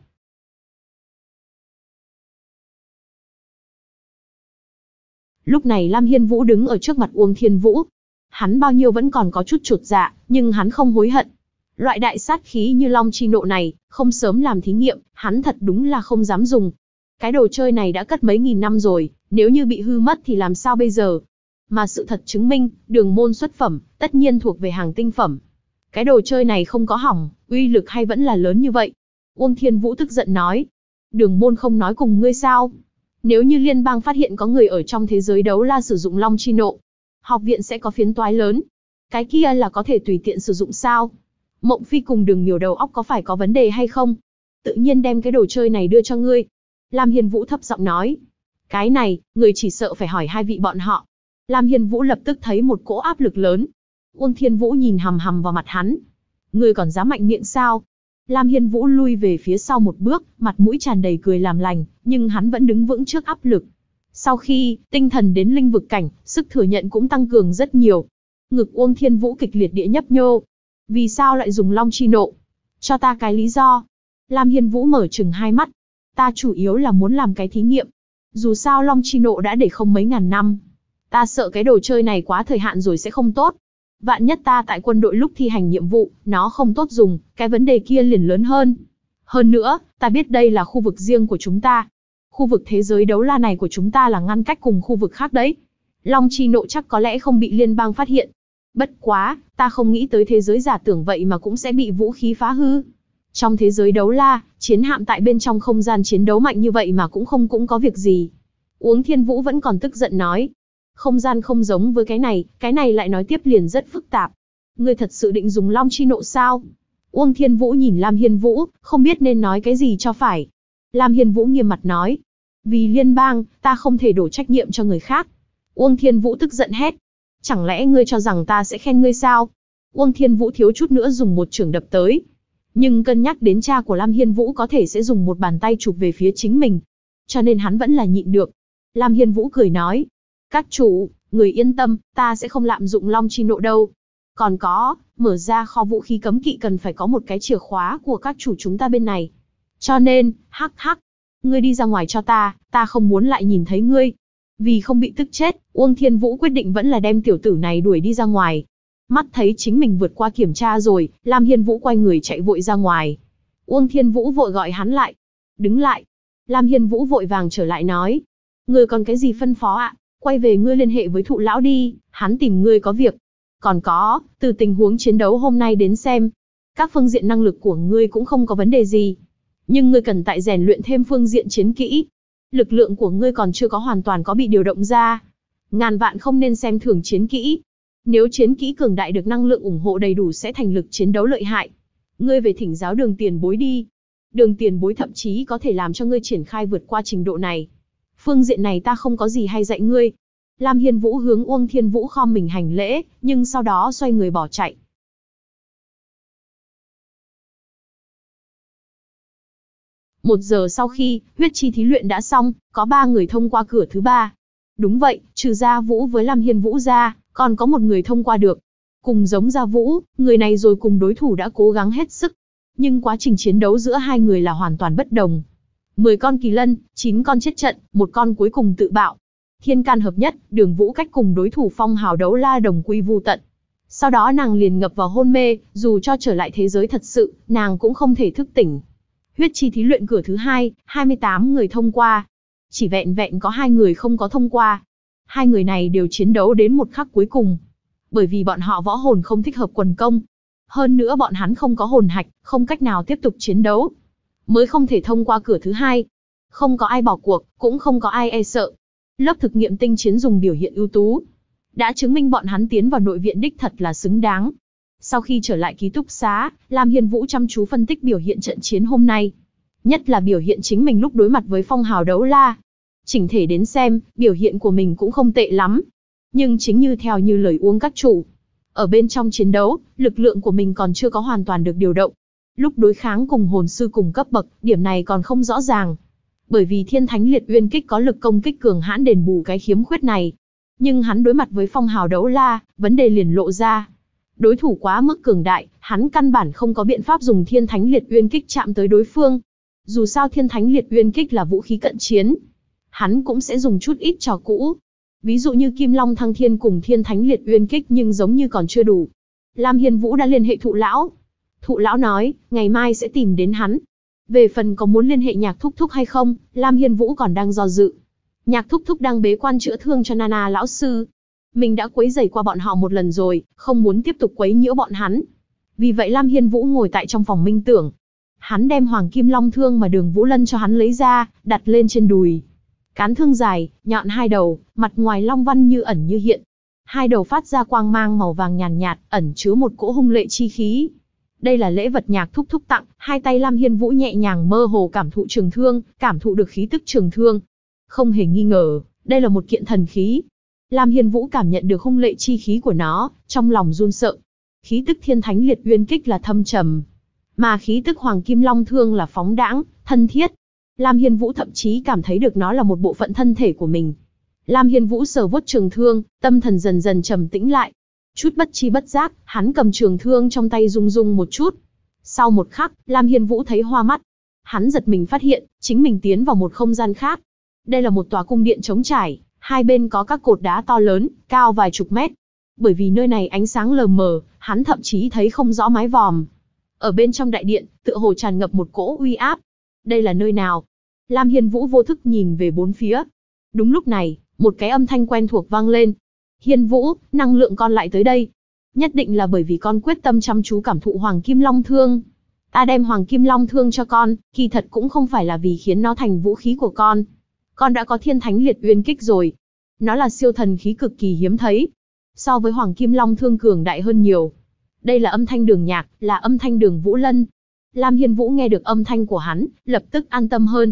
Lúc này Lam Hiên Vũ đứng ở trước mặt Uông Thiên Vũ. Hắn bao nhiêu vẫn còn có chút chột dạ, nhưng hắn không hối hận. Loại đại sát khí như Long chi nộ này, không sớm làm thí nghiệm, hắn thật đúng là không dám dùng. Cái đồ chơi này đã cất mấy nghìn năm rồi, nếu như bị hư mất thì làm sao bây giờ? Mà sự thật chứng minh, đường môn xuất phẩm, tất nhiên thuộc về hàng tinh phẩm. Cái đồ chơi này không có hỏng, uy lực hay vẫn là lớn như vậy. Uông Thiên Vũ tức giận nói, đường môn không nói cùng ngươi sao? Nếu như liên bang phát hiện có người ở trong thế giới đấu la sử dụng Long chi nộ, học viện sẽ có phiến toái lớn. Cái kia là có thể tùy tiện sử dụng sao? Mộng Phi cùng Đường Miểu đầu óc có phải có vấn đề hay không? Tự nhiên đem cái đồ chơi này đưa cho ngươi. Lam Hiên Vũ thấp giọng nói. Cái này, người chỉ sợ phải hỏi 2 vị bọn họ. Lam Hiên Vũ lập tức thấy một cỗ áp lực lớn. Uông Thiên Vũ nhìn hằm hằm vào mặt hắn. Ngươi còn dám mạnh miệng sao? Lam Hiên Vũ lui về phía sau một bước, mặt mũi tràn đầy cười làm lành, nhưng hắn vẫn đứng vững trước áp lực. Sau khi tinh thần đến linh vực cảnh, sức thừa nhận cũng tăng cường rất nhiều. Ngực Uông Thiên Vũ kịch liệt địa nhấp nhô. Vì sao lại dùng Long chi nộ? Cho ta cái lý do. Lam Hiên Vũ mở trừng hai mắt. Ta chủ yếu là muốn làm cái thí nghiệm. Dù sao Long chi nộ đã để không mấy ngàn năm. Ta sợ cái đồ chơi này quá thời hạn rồi sẽ không tốt. Vạn nhất ta tại quân đội lúc thi hành nhiệm vụ, nó không tốt dùng, cái vấn đề kia liền lớn hơn. Hơn nữa, ta biết đây là khu vực riêng của chúng ta. Khu vực thế giới đấu la này của chúng ta là ngăn cách cùng khu vực khác đấy. Long chi nộ chắc có lẽ không bị liên bang phát hiện. Bất quá, ta không nghĩ tới thế giới giả tưởng vậy mà cũng sẽ bị vũ khí phá hư. Trong thế giới đấu la, chiến hạm tại bên trong không gian chiến đấu mạnh như vậy mà cũng có việc gì. Uông Thiên Vũ vẫn còn tức giận nói. Không gian không giống với cái này lại nói tiếp liền rất phức tạp. Ngươi thật sự định dùng Long chi nộ sao? Uông Thiên Vũ nhìn Lam Hiên Vũ, không biết nên nói cái gì cho phải. Lam Hiên Vũ nghiêm mặt nói. Vì liên bang, ta không thể đổ trách nhiệm cho người khác. Uông Thiên Vũ tức giận hét. Chẳng lẽ ngươi cho rằng ta sẽ khen ngươi sao? Uông Thiên Vũ thiếu chút nữa dùng một chưởng đập tới. Nhưng cân nhắc đến cha của Lam Hiên Vũ có thể sẽ dùng một bàn tay chụp về phía chính mình. Cho nên hắn vẫn là nhịn được. Lam Hiên Vũ cười nói. Các chủ, người yên tâm, ta sẽ không lạm dụng Long Chi Nộ đâu. Còn có, mở ra kho vũ khí cấm kỵ cần phải có một cái chìa khóa của các chủ chúng ta bên này. Cho nên, hắc hắc, ngươi đi ra ngoài cho ta không muốn lại nhìn thấy ngươi. Vì không bị tức chết, Uông Thiên Vũ quyết định vẫn là đem tiểu tử này đuổi đi ra ngoài. Mắt thấy chính mình vượt qua kiểm tra rồi, Lam Hiên Vũ quay người chạy vội ra ngoài. Uông Thiên Vũ vội gọi hắn lại. Đứng lại. Lam Hiên Vũ vội vàng trở lại nói. Ngươi còn cái gì phân phó ạ? Quay về ngươi liên hệ với Thụ lão đi, hắn tìm ngươi có việc. Còn có, từ tình huống chiến đấu hôm nay đến xem, các phương diện năng lực của ngươi cũng không có vấn đề gì. Nhưng ngươi cần tại rèn luyện thêm phương diện chiến kỹ. Lực lượng của ngươi còn chưa có hoàn toàn có bị điều động ra. Ngàn vạn không nên xem thường chiến kỹ. Nếu chiến kỹ cường đại được năng lượng ủng hộ đầy đủ sẽ thành lực chiến đấu lợi hại. Ngươi về thỉnh giáo Đường tiền bối đi. Đường tiền bối thậm chí có thể làm cho ngươi triển khai vượt qua trình độ này. Phương diện này ta không có gì hay dạy ngươi. Lam Hiên Vũ hướng Uông Thiên Vũ khom mình hành lễ, nhưng sau đó xoay người bỏ chạy. Một giờ sau khi huyết chi thí luyện đã xong, có 3 người thông qua cửa thứ 3. Đúng vậy, trừ Gia Vũ với Lam Hiên Vũ ra, còn có một người thông qua được. Cùng giống Gia Vũ, người này rồi cùng đối thủ đã cố gắng hết sức. Nhưng quá trình chiến đấu giữa hai người là hoàn toàn bất đồng. 10 con kỳ lân, 9 con chết trận, một con cuối cùng tự bạo. Thiên can hợp nhất, Đường Vũ Cách cùng đối thủ Phong Hào Đấu La đồng quy vu tận. Sau đó nàng liền ngập vào hôn mê, dù cho trở lại thế giới thật sự, nàng cũng không thể thức tỉnh. Huyết chi thí luyện cửa thứ 2, 28 người thông qua. Chỉ vẹn vẹn có 2 người không có thông qua. 2 người này đều chiến đấu đến một khắc cuối cùng. Bởi vì bọn họ võ hồn không thích hợp quần công. Hơn nữa bọn hắn không có hồn hạch, không cách nào tiếp tục chiến đấu. Mới không thể thông qua cửa thứ 2. Không có ai bỏ cuộc, cũng không có ai e sợ. Lớp thực nghiệm tinh chiến dùng biểu hiện ưu tú. Đã chứng minh bọn hắn tiến vào nội viện đích thật là xứng đáng. Sau khi trở lại ký túc xá, Lam Hiên Vũ chăm chú phân tích biểu hiện trận chiến hôm nay. Nhất là biểu hiện chính mình lúc đối mặt với Phong Hào Đấu La. Chỉnh thể đến xem, biểu hiện của mình cũng không tệ lắm. Nhưng chính như theo như lời Uông các chủ. Ở bên trong chiến đấu, lực lượng của mình còn chưa có hoàn toàn được điều động. Lúc đối kháng cùng hồn sư cùng cấp bậc, điểm này còn không rõ ràng. Bởi vì Thiên Thánh Liệt Uyên Kích có lực công kích cường hãn đền bù cái khiếm khuyết này. Nhưng hắn đối mặt với Phong Hào Đấu La, vấn đề liền lộ ra. Đối thủ quá mức cường đại, hắn căn bản không có biện pháp dùng Thiên Thánh Liệt Uyên Kích chạm tới đối phương. Dù sao Thiên Thánh Liệt Uyên Kích là vũ khí cận chiến, hắn cũng sẽ dùng chút ít trò cũ. Ví dụ như Kim Long Thăng Thiên cùng Thiên Thánh Liệt Uyên Kích nhưng giống như còn chưa đủ. Lam Hiên Vũ đã liên hệ Thụ lão. Thụ lão nói, ngày mai sẽ tìm đến hắn. Về phần có muốn liên hệ Nhạc Thúc Thúc hay không, Lam Hiên Vũ còn đang do dự. Nhạc Thúc Thúc đang bế quan chữa thương cho Nana lão sư. Mình đã quấy rầy qua bọn họ một lần rồi, không muốn tiếp tục quấy nhiễu bọn hắn. Vì vậy Lam Hiên Vũ ngồi tại trong phòng minh tưởng. Hắn đem Hoàng Kim Long thương mà Đường Vũ Lân cho hắn lấy ra, đặt lên trên đùi. Cán thương dài, nhọn 2 đầu, mặt ngoài long văn như ẩn như hiện. 2 đầu phát ra quang mang màu vàng nhàn nhạt, ẩn chứa một cỗ hung lệ chi khí. Đây là lễ vật Nhạc Thúc Thúc tặng, 2 tay Lam Hiên Vũ nhẹ nhàng mơ hồ cảm thụ trường thương, cảm thụ được khí tức trường thương. Không hề nghi ngờ, đây là một kiện thần khí. Lam Hiên Vũ cảm nhận được hung lệ chi khí của nó, trong lòng run sợ. Khí tức Thiên Thánh Liệt Uyên Kích là thâm trầm, mà khí tức Hoàng Kim Long thương là phóng đãng, thân thiết. Lam Hiên Vũ thậm chí cảm thấy được nó là một bộ phận thân thể của mình. Lam Hiên Vũ sờ vuốt trường thương, tâm thần dần dần trầm tĩnh lại. Chút bất chi bất giác, hắn cầm trường thương trong tay rung rung một chút. Sau một khắc, Lam Hiên Vũ thấy hoa mắt. Hắn giật mình phát hiện, chính mình tiến vào một không gian khác. Đây là một tòa cung điện trống trải, hai bên có các cột đá to lớn, cao vài chục mét. Bởi vì nơi này ánh sáng lờ mờ, hắn thậm chí thấy không rõ mái vòm. Ở bên trong đại điện, tựa hồ tràn ngập một cỗ uy áp. Đây là nơi nào? Lam Hiên Vũ vô thức nhìn về bốn phía. Đúng lúc này, một cái âm thanh quen thuộc vang lên. Hiên Vũ, năng lượng con lại tới đây. Nhất định là bởi vì con quyết tâm chăm chú cảm thụ Hoàng Kim Long thương. Ta đem Hoàng Kim Long thương cho con, kỳ thật cũng không phải là vì khiến nó thành vũ khí của con. Con đã có Thiên Thánh Liệt Uyên Kích rồi. Nó là siêu thần khí cực kỳ hiếm thấy. So với Hoàng Kim Long thương cường đại hơn nhiều. Đây là âm thanh Đường Nhạc, là âm thanh Đường Vũ Lân. Lam Hiên Vũ nghe được âm thanh của hắn, lập tức an tâm hơn.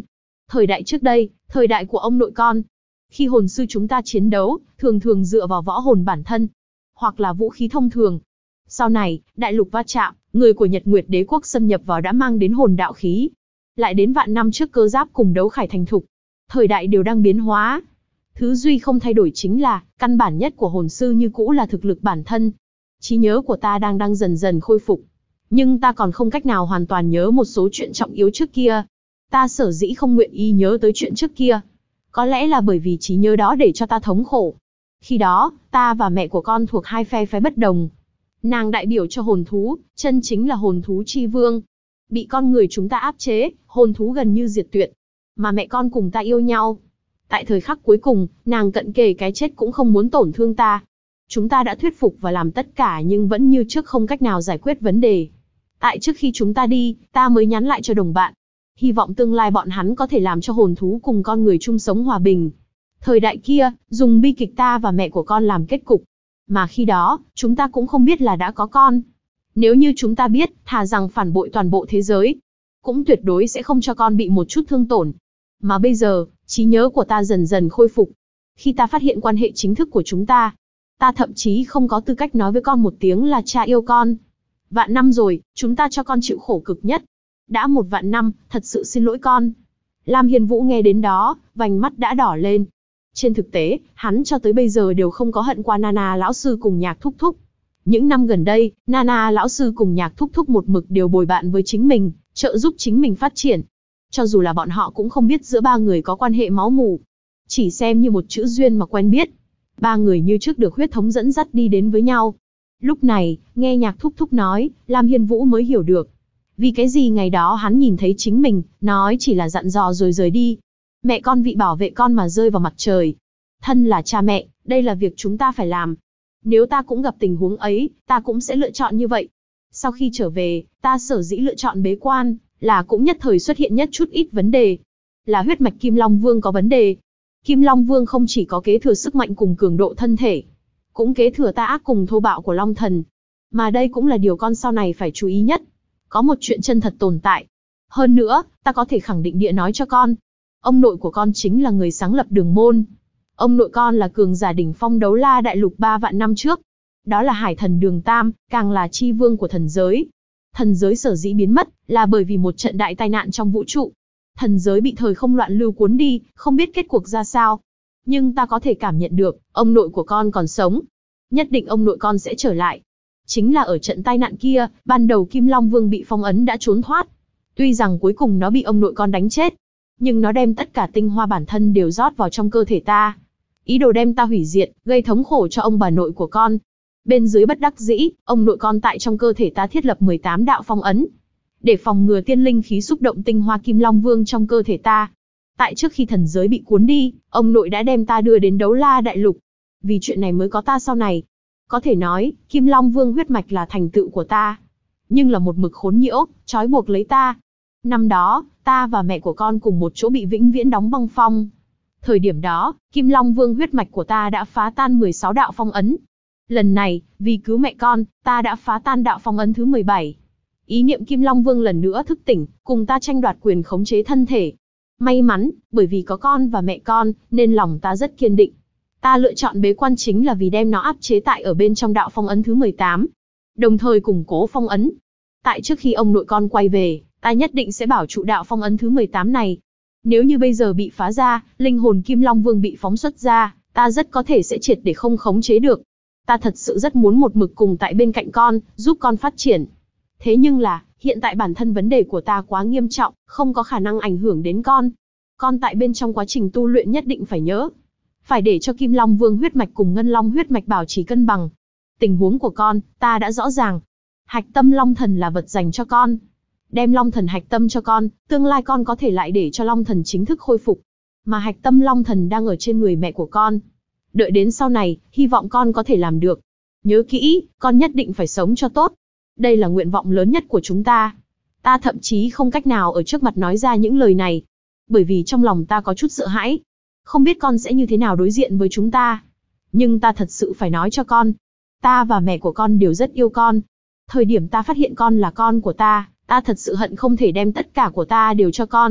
Thời đại trước đây, thời đại của ông nội con, khi hồn sư chúng ta chiến đấu, thường thường dựa vào võ hồn bản thân, hoặc là vũ khí thông thường. Sau này, đại lục va chạm, người của Nhật Nguyệt Đế quốc xâm nhập vào đã mang đến hồn đạo khí. Lại đến vạn năm trước cơ giáp cùng đấu khải thành thục, thời đại đều đang biến hóa. Thứ duy không thay đổi chính là, căn bản nhất của hồn sư như cũ là thực lực bản thân. Trí nhớ của ta đang dần dần khôi phục. Nhưng ta còn không cách nào hoàn toàn nhớ một số chuyện trọng yếu trước kia. Ta sở dĩ không nguyện ý nhớ tới chuyện trước kia. Có lẽ là bởi vì trí nhớ đó để cho ta thống khổ. Khi đó, ta và mẹ của con thuộc hai phe phái bất đồng. Nàng đại biểu cho hồn thú, chân chính là hồn thú chi vương. Bị con người chúng ta áp chế, hồn thú gần như diệt tuyệt. Mà mẹ con cùng ta yêu nhau. Tại thời khắc cuối cùng, nàng cận kề cái chết cũng không muốn tổn thương ta. Chúng ta đã thuyết phục và làm tất cả nhưng vẫn như trước không cách nào giải quyết vấn đề. Tại trước khi chúng ta đi, ta mới nhắn lại cho đồng bạn. Hy vọng tương lai bọn hắn có thể làm cho hồn thú cùng con người chung sống hòa bình. Thời đại kia, dùng bi kịch ta và mẹ của con làm kết cục. Mà khi đó, chúng ta cũng không biết là đã có con. Nếu như chúng ta biết, thà rằng phản bội toàn bộ thế giới, cũng tuyệt đối sẽ không cho con bị một chút thương tổn. Mà bây giờ, trí nhớ của ta dần dần khôi phục. Khi ta phát hiện quan hệ chính thức của chúng ta thậm chí không có tư cách nói với con một tiếng là cha yêu con. Vạn năm rồi, chúng ta cho con chịu khổ cực nhất. Đã 1 vạn năm, thật sự xin lỗi con. Lam Hiên Vũ nghe đến đó, vành mắt đã đỏ lên. Trên thực tế, hắn cho tới bây giờ đều không có hận qua Nana lão sư cùng Nhạc Thúc Thúc. Những năm gần đây, Nana lão sư cùng Nhạc Thúc Thúc một mực đều bồi bạn với chính mình, trợ giúp chính mình phát triển. Cho dù là bọn họ cũng không biết giữa ba người có quan hệ máu mủ. Chỉ xem như một chữ duyên mà quen biết. Ba người như trước được huyết thống dẫn dắt đi đến với nhau. Lúc này, nghe Nhạc Thúc Thúc nói, Lam Hiên Vũ mới hiểu được. Vì cái gì ngày đó hắn nhìn thấy chính mình, nói chỉ là dặn dò rồi rời đi. Mẹ con vì bảo vệ con mà rơi vào mặt trời. Thân là cha mẹ, đây là việc chúng ta phải làm. Nếu ta cũng gặp tình huống ấy, ta cũng sẽ lựa chọn như vậy. Sau khi trở về, ta sở dĩ lựa chọn bế quan, là cũng nhất thời xuất hiện nhất chút ít vấn đề. Là huyết mạch Kim Long Vương có vấn đề. Kim Long Vương không chỉ có kế thừa sức mạnh cùng cường độ thân thể, cũng kế thừa tà ác cùng thô bạo của Long Thần. Mà đây cũng là điều con sau này phải chú ý nhất. Có một chuyện chân thật tồn tại. Hơn nữa, ta có thể khẳng định địa nói cho con. Ông nội của con chính là người sáng lập Đường Môn. Ông nội con là cường giả đỉnh phong đấu la đại lục 3 vạn năm trước. Đó là hải thần Đường Tam, càng là chi vương của thần giới. Thần giới sở dĩ biến mất, là bởi vì một trận đại tai nạn trong vũ trụ. Thần giới bị thời không loạn lưu cuốn đi, không biết kết cuộc ra sao. Nhưng ta có thể cảm nhận được, ông nội của con còn sống. Nhất định ông nội con sẽ trở lại. Chính là ở trận tai nạn kia, ban đầu Kim Long Vương bị phong ấn đã trốn thoát. Tuy rằng cuối cùng nó bị ông nội con đánh chết, nhưng nó đem tất cả tinh hoa bản thân đều rót vào trong cơ thể ta. Ý đồ đem ta hủy diệt, gây thống khổ cho ông bà nội của con. Bên dưới bất đắc dĩ, ông nội con tại trong cơ thể ta thiết lập 18 đạo phong ấn. Để phòng ngừa tiên linh khí xúc động tinh hoa Kim Long Vương trong cơ thể ta. Tại trước khi thần giới bị cuốn đi, ông nội đã đem ta đưa đến đấu la đại lục. Vì chuyện này mới có ta sau này. Có thể nói, Kim Long Vương huyết mạch là thành tựu của ta. Nhưng là một mực khốn nhiễu, trói buộc lấy ta. Năm đó, ta và mẹ của con cùng một chỗ bị vĩnh viễn đóng băng phong. Thời điểm đó, Kim Long Vương huyết mạch của ta đã phá tan 16 đạo phong ấn. Lần này, vì cứu mẹ con, ta đã phá tan đạo phong ấn thứ 17. Ý niệm Kim Long Vương lần nữa thức tỉnh, cùng ta tranh đoạt quyền khống chế thân thể. May mắn, bởi vì có con và mẹ con, nên lòng ta rất kiên định. Ta lựa chọn bế quan chính là vì đem nó áp chế tại ở bên trong đạo phong ấn thứ 18. Đồng thời củng cố phong ấn. Tại trước khi ông nội con quay về, ta nhất định sẽ bảo trụ đạo phong ấn thứ 18 này. Nếu như bây giờ bị phá ra, linh hồn Kim Long Vương bị phóng xuất ra, ta rất có thể sẽ triệt để không khống chế được. Ta thật sự rất muốn một mực cùng tại bên cạnh con, giúp con phát triển. Thế nhưng là, hiện tại bản thân vấn đề của ta quá nghiêm trọng, không có khả năng ảnh hưởng đến con. Con tại bên trong quá trình tu luyện nhất định phải nhớ. Phải để cho Kim Long Vương huyết mạch cùng Ngân Long huyết mạch bảo trì cân bằng. Tình huống của con, ta đã rõ ràng. Hạch tâm Long Thần là vật dành cho con. Đem Long Thần hạch tâm cho con, tương lai con có thể lại để cho Long Thần chính thức khôi phục. Mà hạch tâm Long Thần đang ở trên người mẹ của con. Đợi đến sau này, hy vọng con có thể làm được. Nhớ kỹ, con nhất định phải sống cho tốt. Đây là nguyện vọng lớn nhất của chúng ta. Ta thậm chí không cách nào ở trước mặt nói ra những lời này. Bởi vì trong lòng ta có chút sợ hãi. Không biết con sẽ như thế nào đối diện với chúng ta. Nhưng ta thật sự phải nói cho con. Ta và mẹ của con đều rất yêu con. Thời điểm ta phát hiện con là con của ta thật sự hận không thể đem tất cả của ta đều cho con.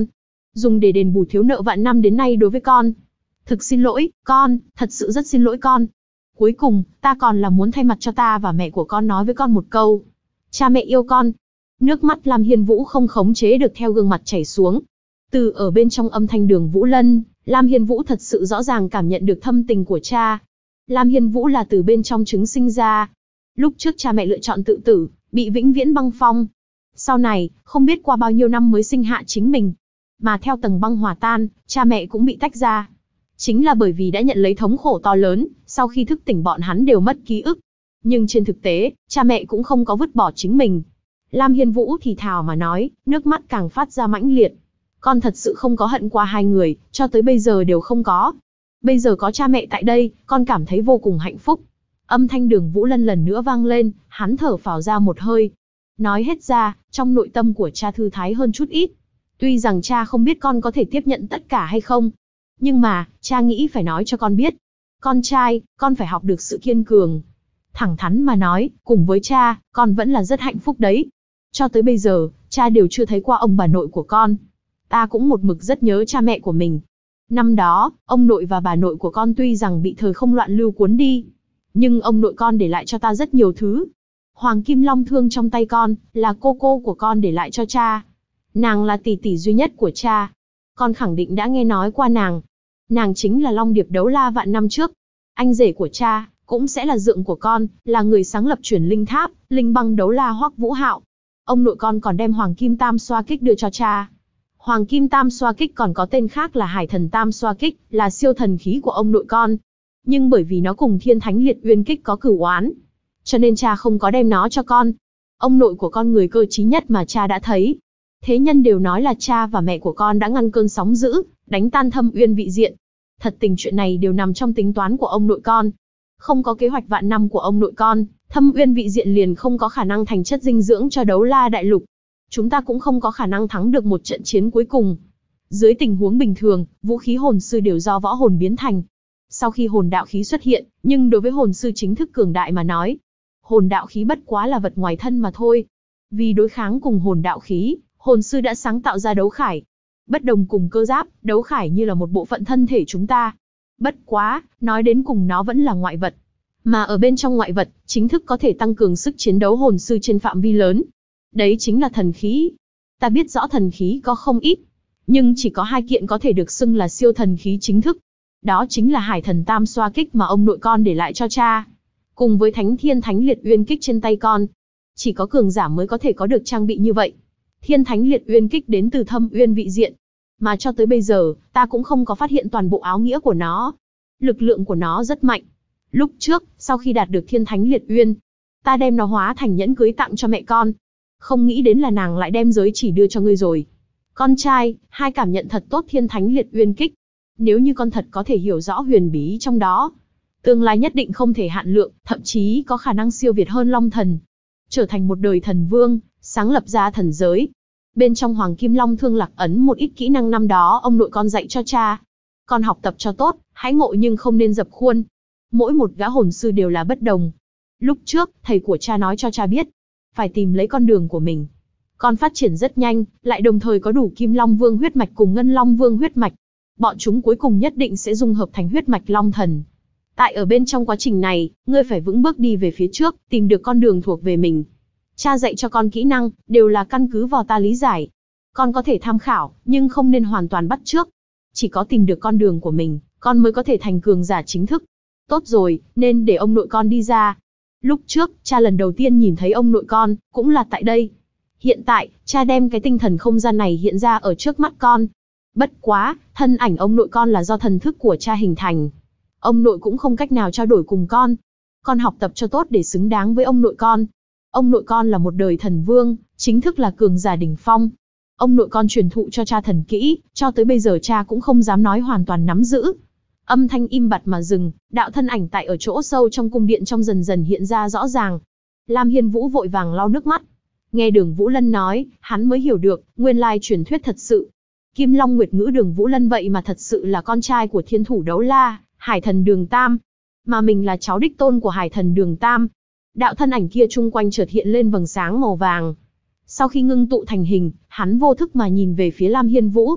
dùng để đền bù thiếu nợ vạn năm đến nay đối với con. Thực xin lỗi, con, thật sự rất xin lỗi con. Cuối cùng, ta còn là muốn thay mặt cho ta và mẹ của con nói với con một câu. Cha mẹ yêu con. Nước mắt Lam Hiên Vũ không khống chế được theo gương mặt chảy xuống. Từ ở bên trong âm thanh Đường Vũ Lân, Lam Hiên Vũ thật sự rõ ràng cảm nhận được thâm tình của cha. Lam Hiên Vũ là từ bên trong trứng sinh ra. Lúc trước cha mẹ lựa chọn tự tử, bị vĩnh viễn băng phong. Sau này, không biết qua bao nhiêu năm mới sinh hạ chính mình. Mà theo tầng băng hòa tan, cha mẹ cũng bị tách ra. Chính là bởi vì đã nhận lấy thống khổ to lớn, sau khi thức tỉnh bọn hắn đều mất ký ức. Nhưng trên thực tế, cha mẹ cũng không có vứt bỏ chính mình. Lam Hiên Vũ thì thào mà nói, nước mắt càng phát ra mãnh liệt. Con thật sự không có hận qua hai người, cho tới bây giờ đều không có. Bây giờ có cha mẹ tại đây, con cảm thấy vô cùng hạnh phúc. Âm thanh Đường Vũ Lân lần nữa vang lên, hắn thở phào ra một hơi. Nói hết ra, trong nội tâm của cha thư thái hơn chút ít. Tuy rằng cha không biết con có thể tiếp nhận tất cả hay không. Nhưng mà, cha nghĩ phải nói cho con biết. Con trai, con phải học được sự kiên cường. Thẳng thắn mà nói, cùng với cha, con vẫn là rất hạnh phúc đấy. Cho tới bây giờ, cha đều chưa thấy qua ông bà nội của con. Ta cũng một mực rất nhớ cha mẹ của mình. Năm đó, ông nội và bà nội của con tuy rằng bị thời không loạn lưu cuốn đi. Nhưng ông nội con để lại cho ta rất nhiều thứ. Hoàng Kim Long thương trong tay con, là cô của con để lại cho cha. Nàng là tỷ tỷ duy nhất của cha. Con khẳng định đã nghe nói qua nàng. Nàng chính là Long Điệp Đấu La vạn năm trước. Anh rể của cha, cũng sẽ là dượng của con, là người sáng lập Chuyển Linh Tháp, Linh Băng Đấu La Hoắc Vũ Hạo. Ông nội con còn đem Hoàng Kim Tam Xoa Kích đưa cho cha. Hoàng Kim Tam Xoa Kích còn có tên khác là Hải Thần Tam Xoa Kích, là siêu thần khí của ông nội con. Nhưng bởi vì nó cùng Thiên Thánh Liệt Uyên Kích có cửu oán, cho nên cha không có đem nó cho con. Ông nội của con người cơ trí nhất mà cha đã thấy. Thế nhân đều nói là cha và mẹ của con đã ngăn cơn sóng dữ, đánh tan Thâm Uyên vị diện. Thật tình chuyện này đều nằm trong tính toán của ông nội con. Không có kế hoạch vạn năm của ông nội con, Thâm Uyên vị diện liền không có khả năng thành chất dinh dưỡng cho Đấu La Đại Lục. Chúng ta cũng không có khả năng thắng được một trận chiến cuối cùng. Dưới tình huống bình thường, vũ khí hồn sư đều do võ hồn biến thành. Sau khi hồn đạo khí xuất hiện, nhưng đối với hồn sư chính thức cường đại mà nói, hồn đạo khí bất quá là vật ngoài thân mà thôi. Vì đối kháng cùng hồn đạo khí, hồn sư đã sáng tạo ra đấu khải. Bất đồng cùng cơ giáp, đấu khải như là một bộ phận thân thể chúng ta. Bất quá, nói đến cùng nó vẫn là ngoại vật. Mà ở bên trong ngoại vật, chính thức có thể tăng cường sức chiến đấu hồn sư trên phạm vi lớn. Đấy chính là thần khí. Ta biết rõ thần khí có không ít, nhưng chỉ có 2 kiện có thể được xưng là siêu thần khí chính thức. Đó chính là Hải Thần Tam Xoa Kích mà ông nội con để lại cho cha, cùng với Thánh Thiên Thánh Liệt Uyên Kích trên tay con. Chỉ có cường giả mới có thể có được trang bị như vậy. Thiên Thánh Liệt Uyên Kích đến từ Thâm Uyên vị diện, mà cho tới bây giờ, ta cũng không có phát hiện toàn bộ áo nghĩa của nó. Lực lượng của nó rất mạnh. Lúc trước, sau khi đạt được Thiên Thánh Liệt Uyên, ta đem nó hóa thành nhẫn cưới tặng cho mẹ con. Không nghĩ đến là nàng lại đem giới chỉ đưa cho ngươi rồi. Con trai, hai cảm nhận thật tốt Thiên Thánh Liệt Uyên Kích. Nếu như con thật có thể hiểu rõ huyền bí trong đó, tương lai nhất định không thể hạn lượng, thậm chí có khả năng siêu việt hơn Long Thần. Trở thành một đời thần vương, sáng lập ra thần giới. Bên trong Hoàng Kim Long Thương lạc ấn một ít kỹ năng năm đó ông nội con dạy cho cha. Con học tập cho tốt, hãy ngộ nhưng không nên dập khuôn. Mỗi một gã hồn sư đều là bất đồng. Lúc trước, thầy của cha nói cho cha biết, phải tìm lấy con đường của mình. Con phát triển rất nhanh, lại đồng thời có đủ Kim Long Vương huyết mạch cùng Ngân Long Vương huyết mạch. Bọn chúng cuối cùng nhất định sẽ dung hợp thành huyết mạch Long Thần. Tại ở bên trong quá trình này, ngươi phải vững bước đi về phía trước, tìm được con đường thuộc về mình. Cha dạy cho con kỹ năng, đều là căn cứ vào ta lý giải. Con có thể tham khảo, nhưng không nên hoàn toàn bắt chước. Chỉ có tìm được con đường của mình, con mới có thể thành cường giả chính thức. Tốt rồi, nên để ông nội con đi ra. Lúc trước, cha lần đầu tiên nhìn thấy ông nội con, cũng là tại đây. Hiện tại, cha đem cái tinh thần không gian này hiện ra ở trước mắt con. Bất quá, thân ảnh ông nội con là do thần thức của cha hình thành. Ông nội cũng không cách nào trao đổi cùng con. Con học tập cho tốt để xứng đáng với ông nội con. Ông nội con là một đời thần vương, chính thức là cường giả đỉnh phong. Ông nội con truyền thụ cho cha thần kỹ, cho tới bây giờ cha cũng không dám nói hoàn toàn nắm giữ. Âm thanh im bặt mà dừng, đạo thân ảnh tại ở chỗ sâu trong cung điện trong dần dần hiện ra rõ ràng. Lam Hiên Vũ vội vàng lau nước mắt. Nghe Đường Vũ Lân nói, hắn mới hiểu được, nguyên lai truyền thuyết thật sự. Kim Long Nguyệt Ngữ Đường Vũ Lân vậy mà thật sự là con trai của Thiên Thủ Đấu La, Hải Thần Đường Tam. Mà mình là cháu đích tôn của Hải Thần Đường Tam. Đạo thân ảnh kia chung quanh chợt hiện lên vầng sáng màu vàng. Sau khi ngưng tụ thành hình, hắn vô thức mà nhìn về phía Lam Hiên Vũ.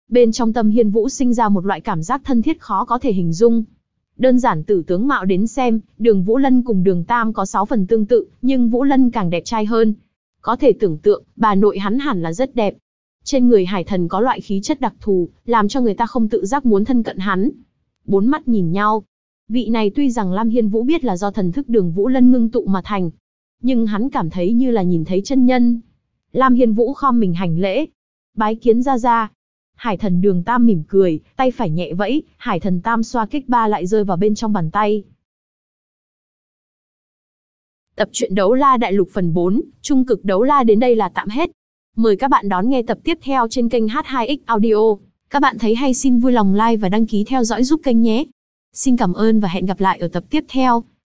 Bên trong tâm Hiên Vũ sinh ra một loại cảm giác thân thiết khó có thể hình dung. Đơn giản từ tướng mạo đến xem, Đường Vũ Lân cùng Đường Tam có 6 phần tương tự, nhưng Vũ Lân càng đẹp trai hơn. Có thể tưởng tượng, bà nội hắn hẳn là rất đẹp. Trên người Hải Thần có loại khí chất đặc thù, làm cho người ta không tự giác muốn thân cận hắn. Bốn mắt nhìn nhau. Vị này tuy rằng Lam Hiên Vũ biết là do thần thức Đường Vũ Lân ngưng tụ mà thành, nhưng hắn cảm thấy như là nhìn thấy chân nhân. Lam Hiên Vũ khom mình hành lễ. Bái kiến gia gia. Hải Thần Đường Tam mỉm cười, tay phải nhẹ vẫy, Hải Thần Tam xoa kích ba lại rơi vào bên trong bàn tay. Tập truyện Đấu La Đại Lục phần 4, Trung cực Đấu La đến đây là tạm hết. Mời các bạn đón nghe tập tiếp theo trên kênh H2X Audio. Các bạn thấy hay xin vui lòng like và đăng ký theo dõi giúp kênh nhé. Xin cảm ơn và hẹn gặp lại ở tập tiếp theo.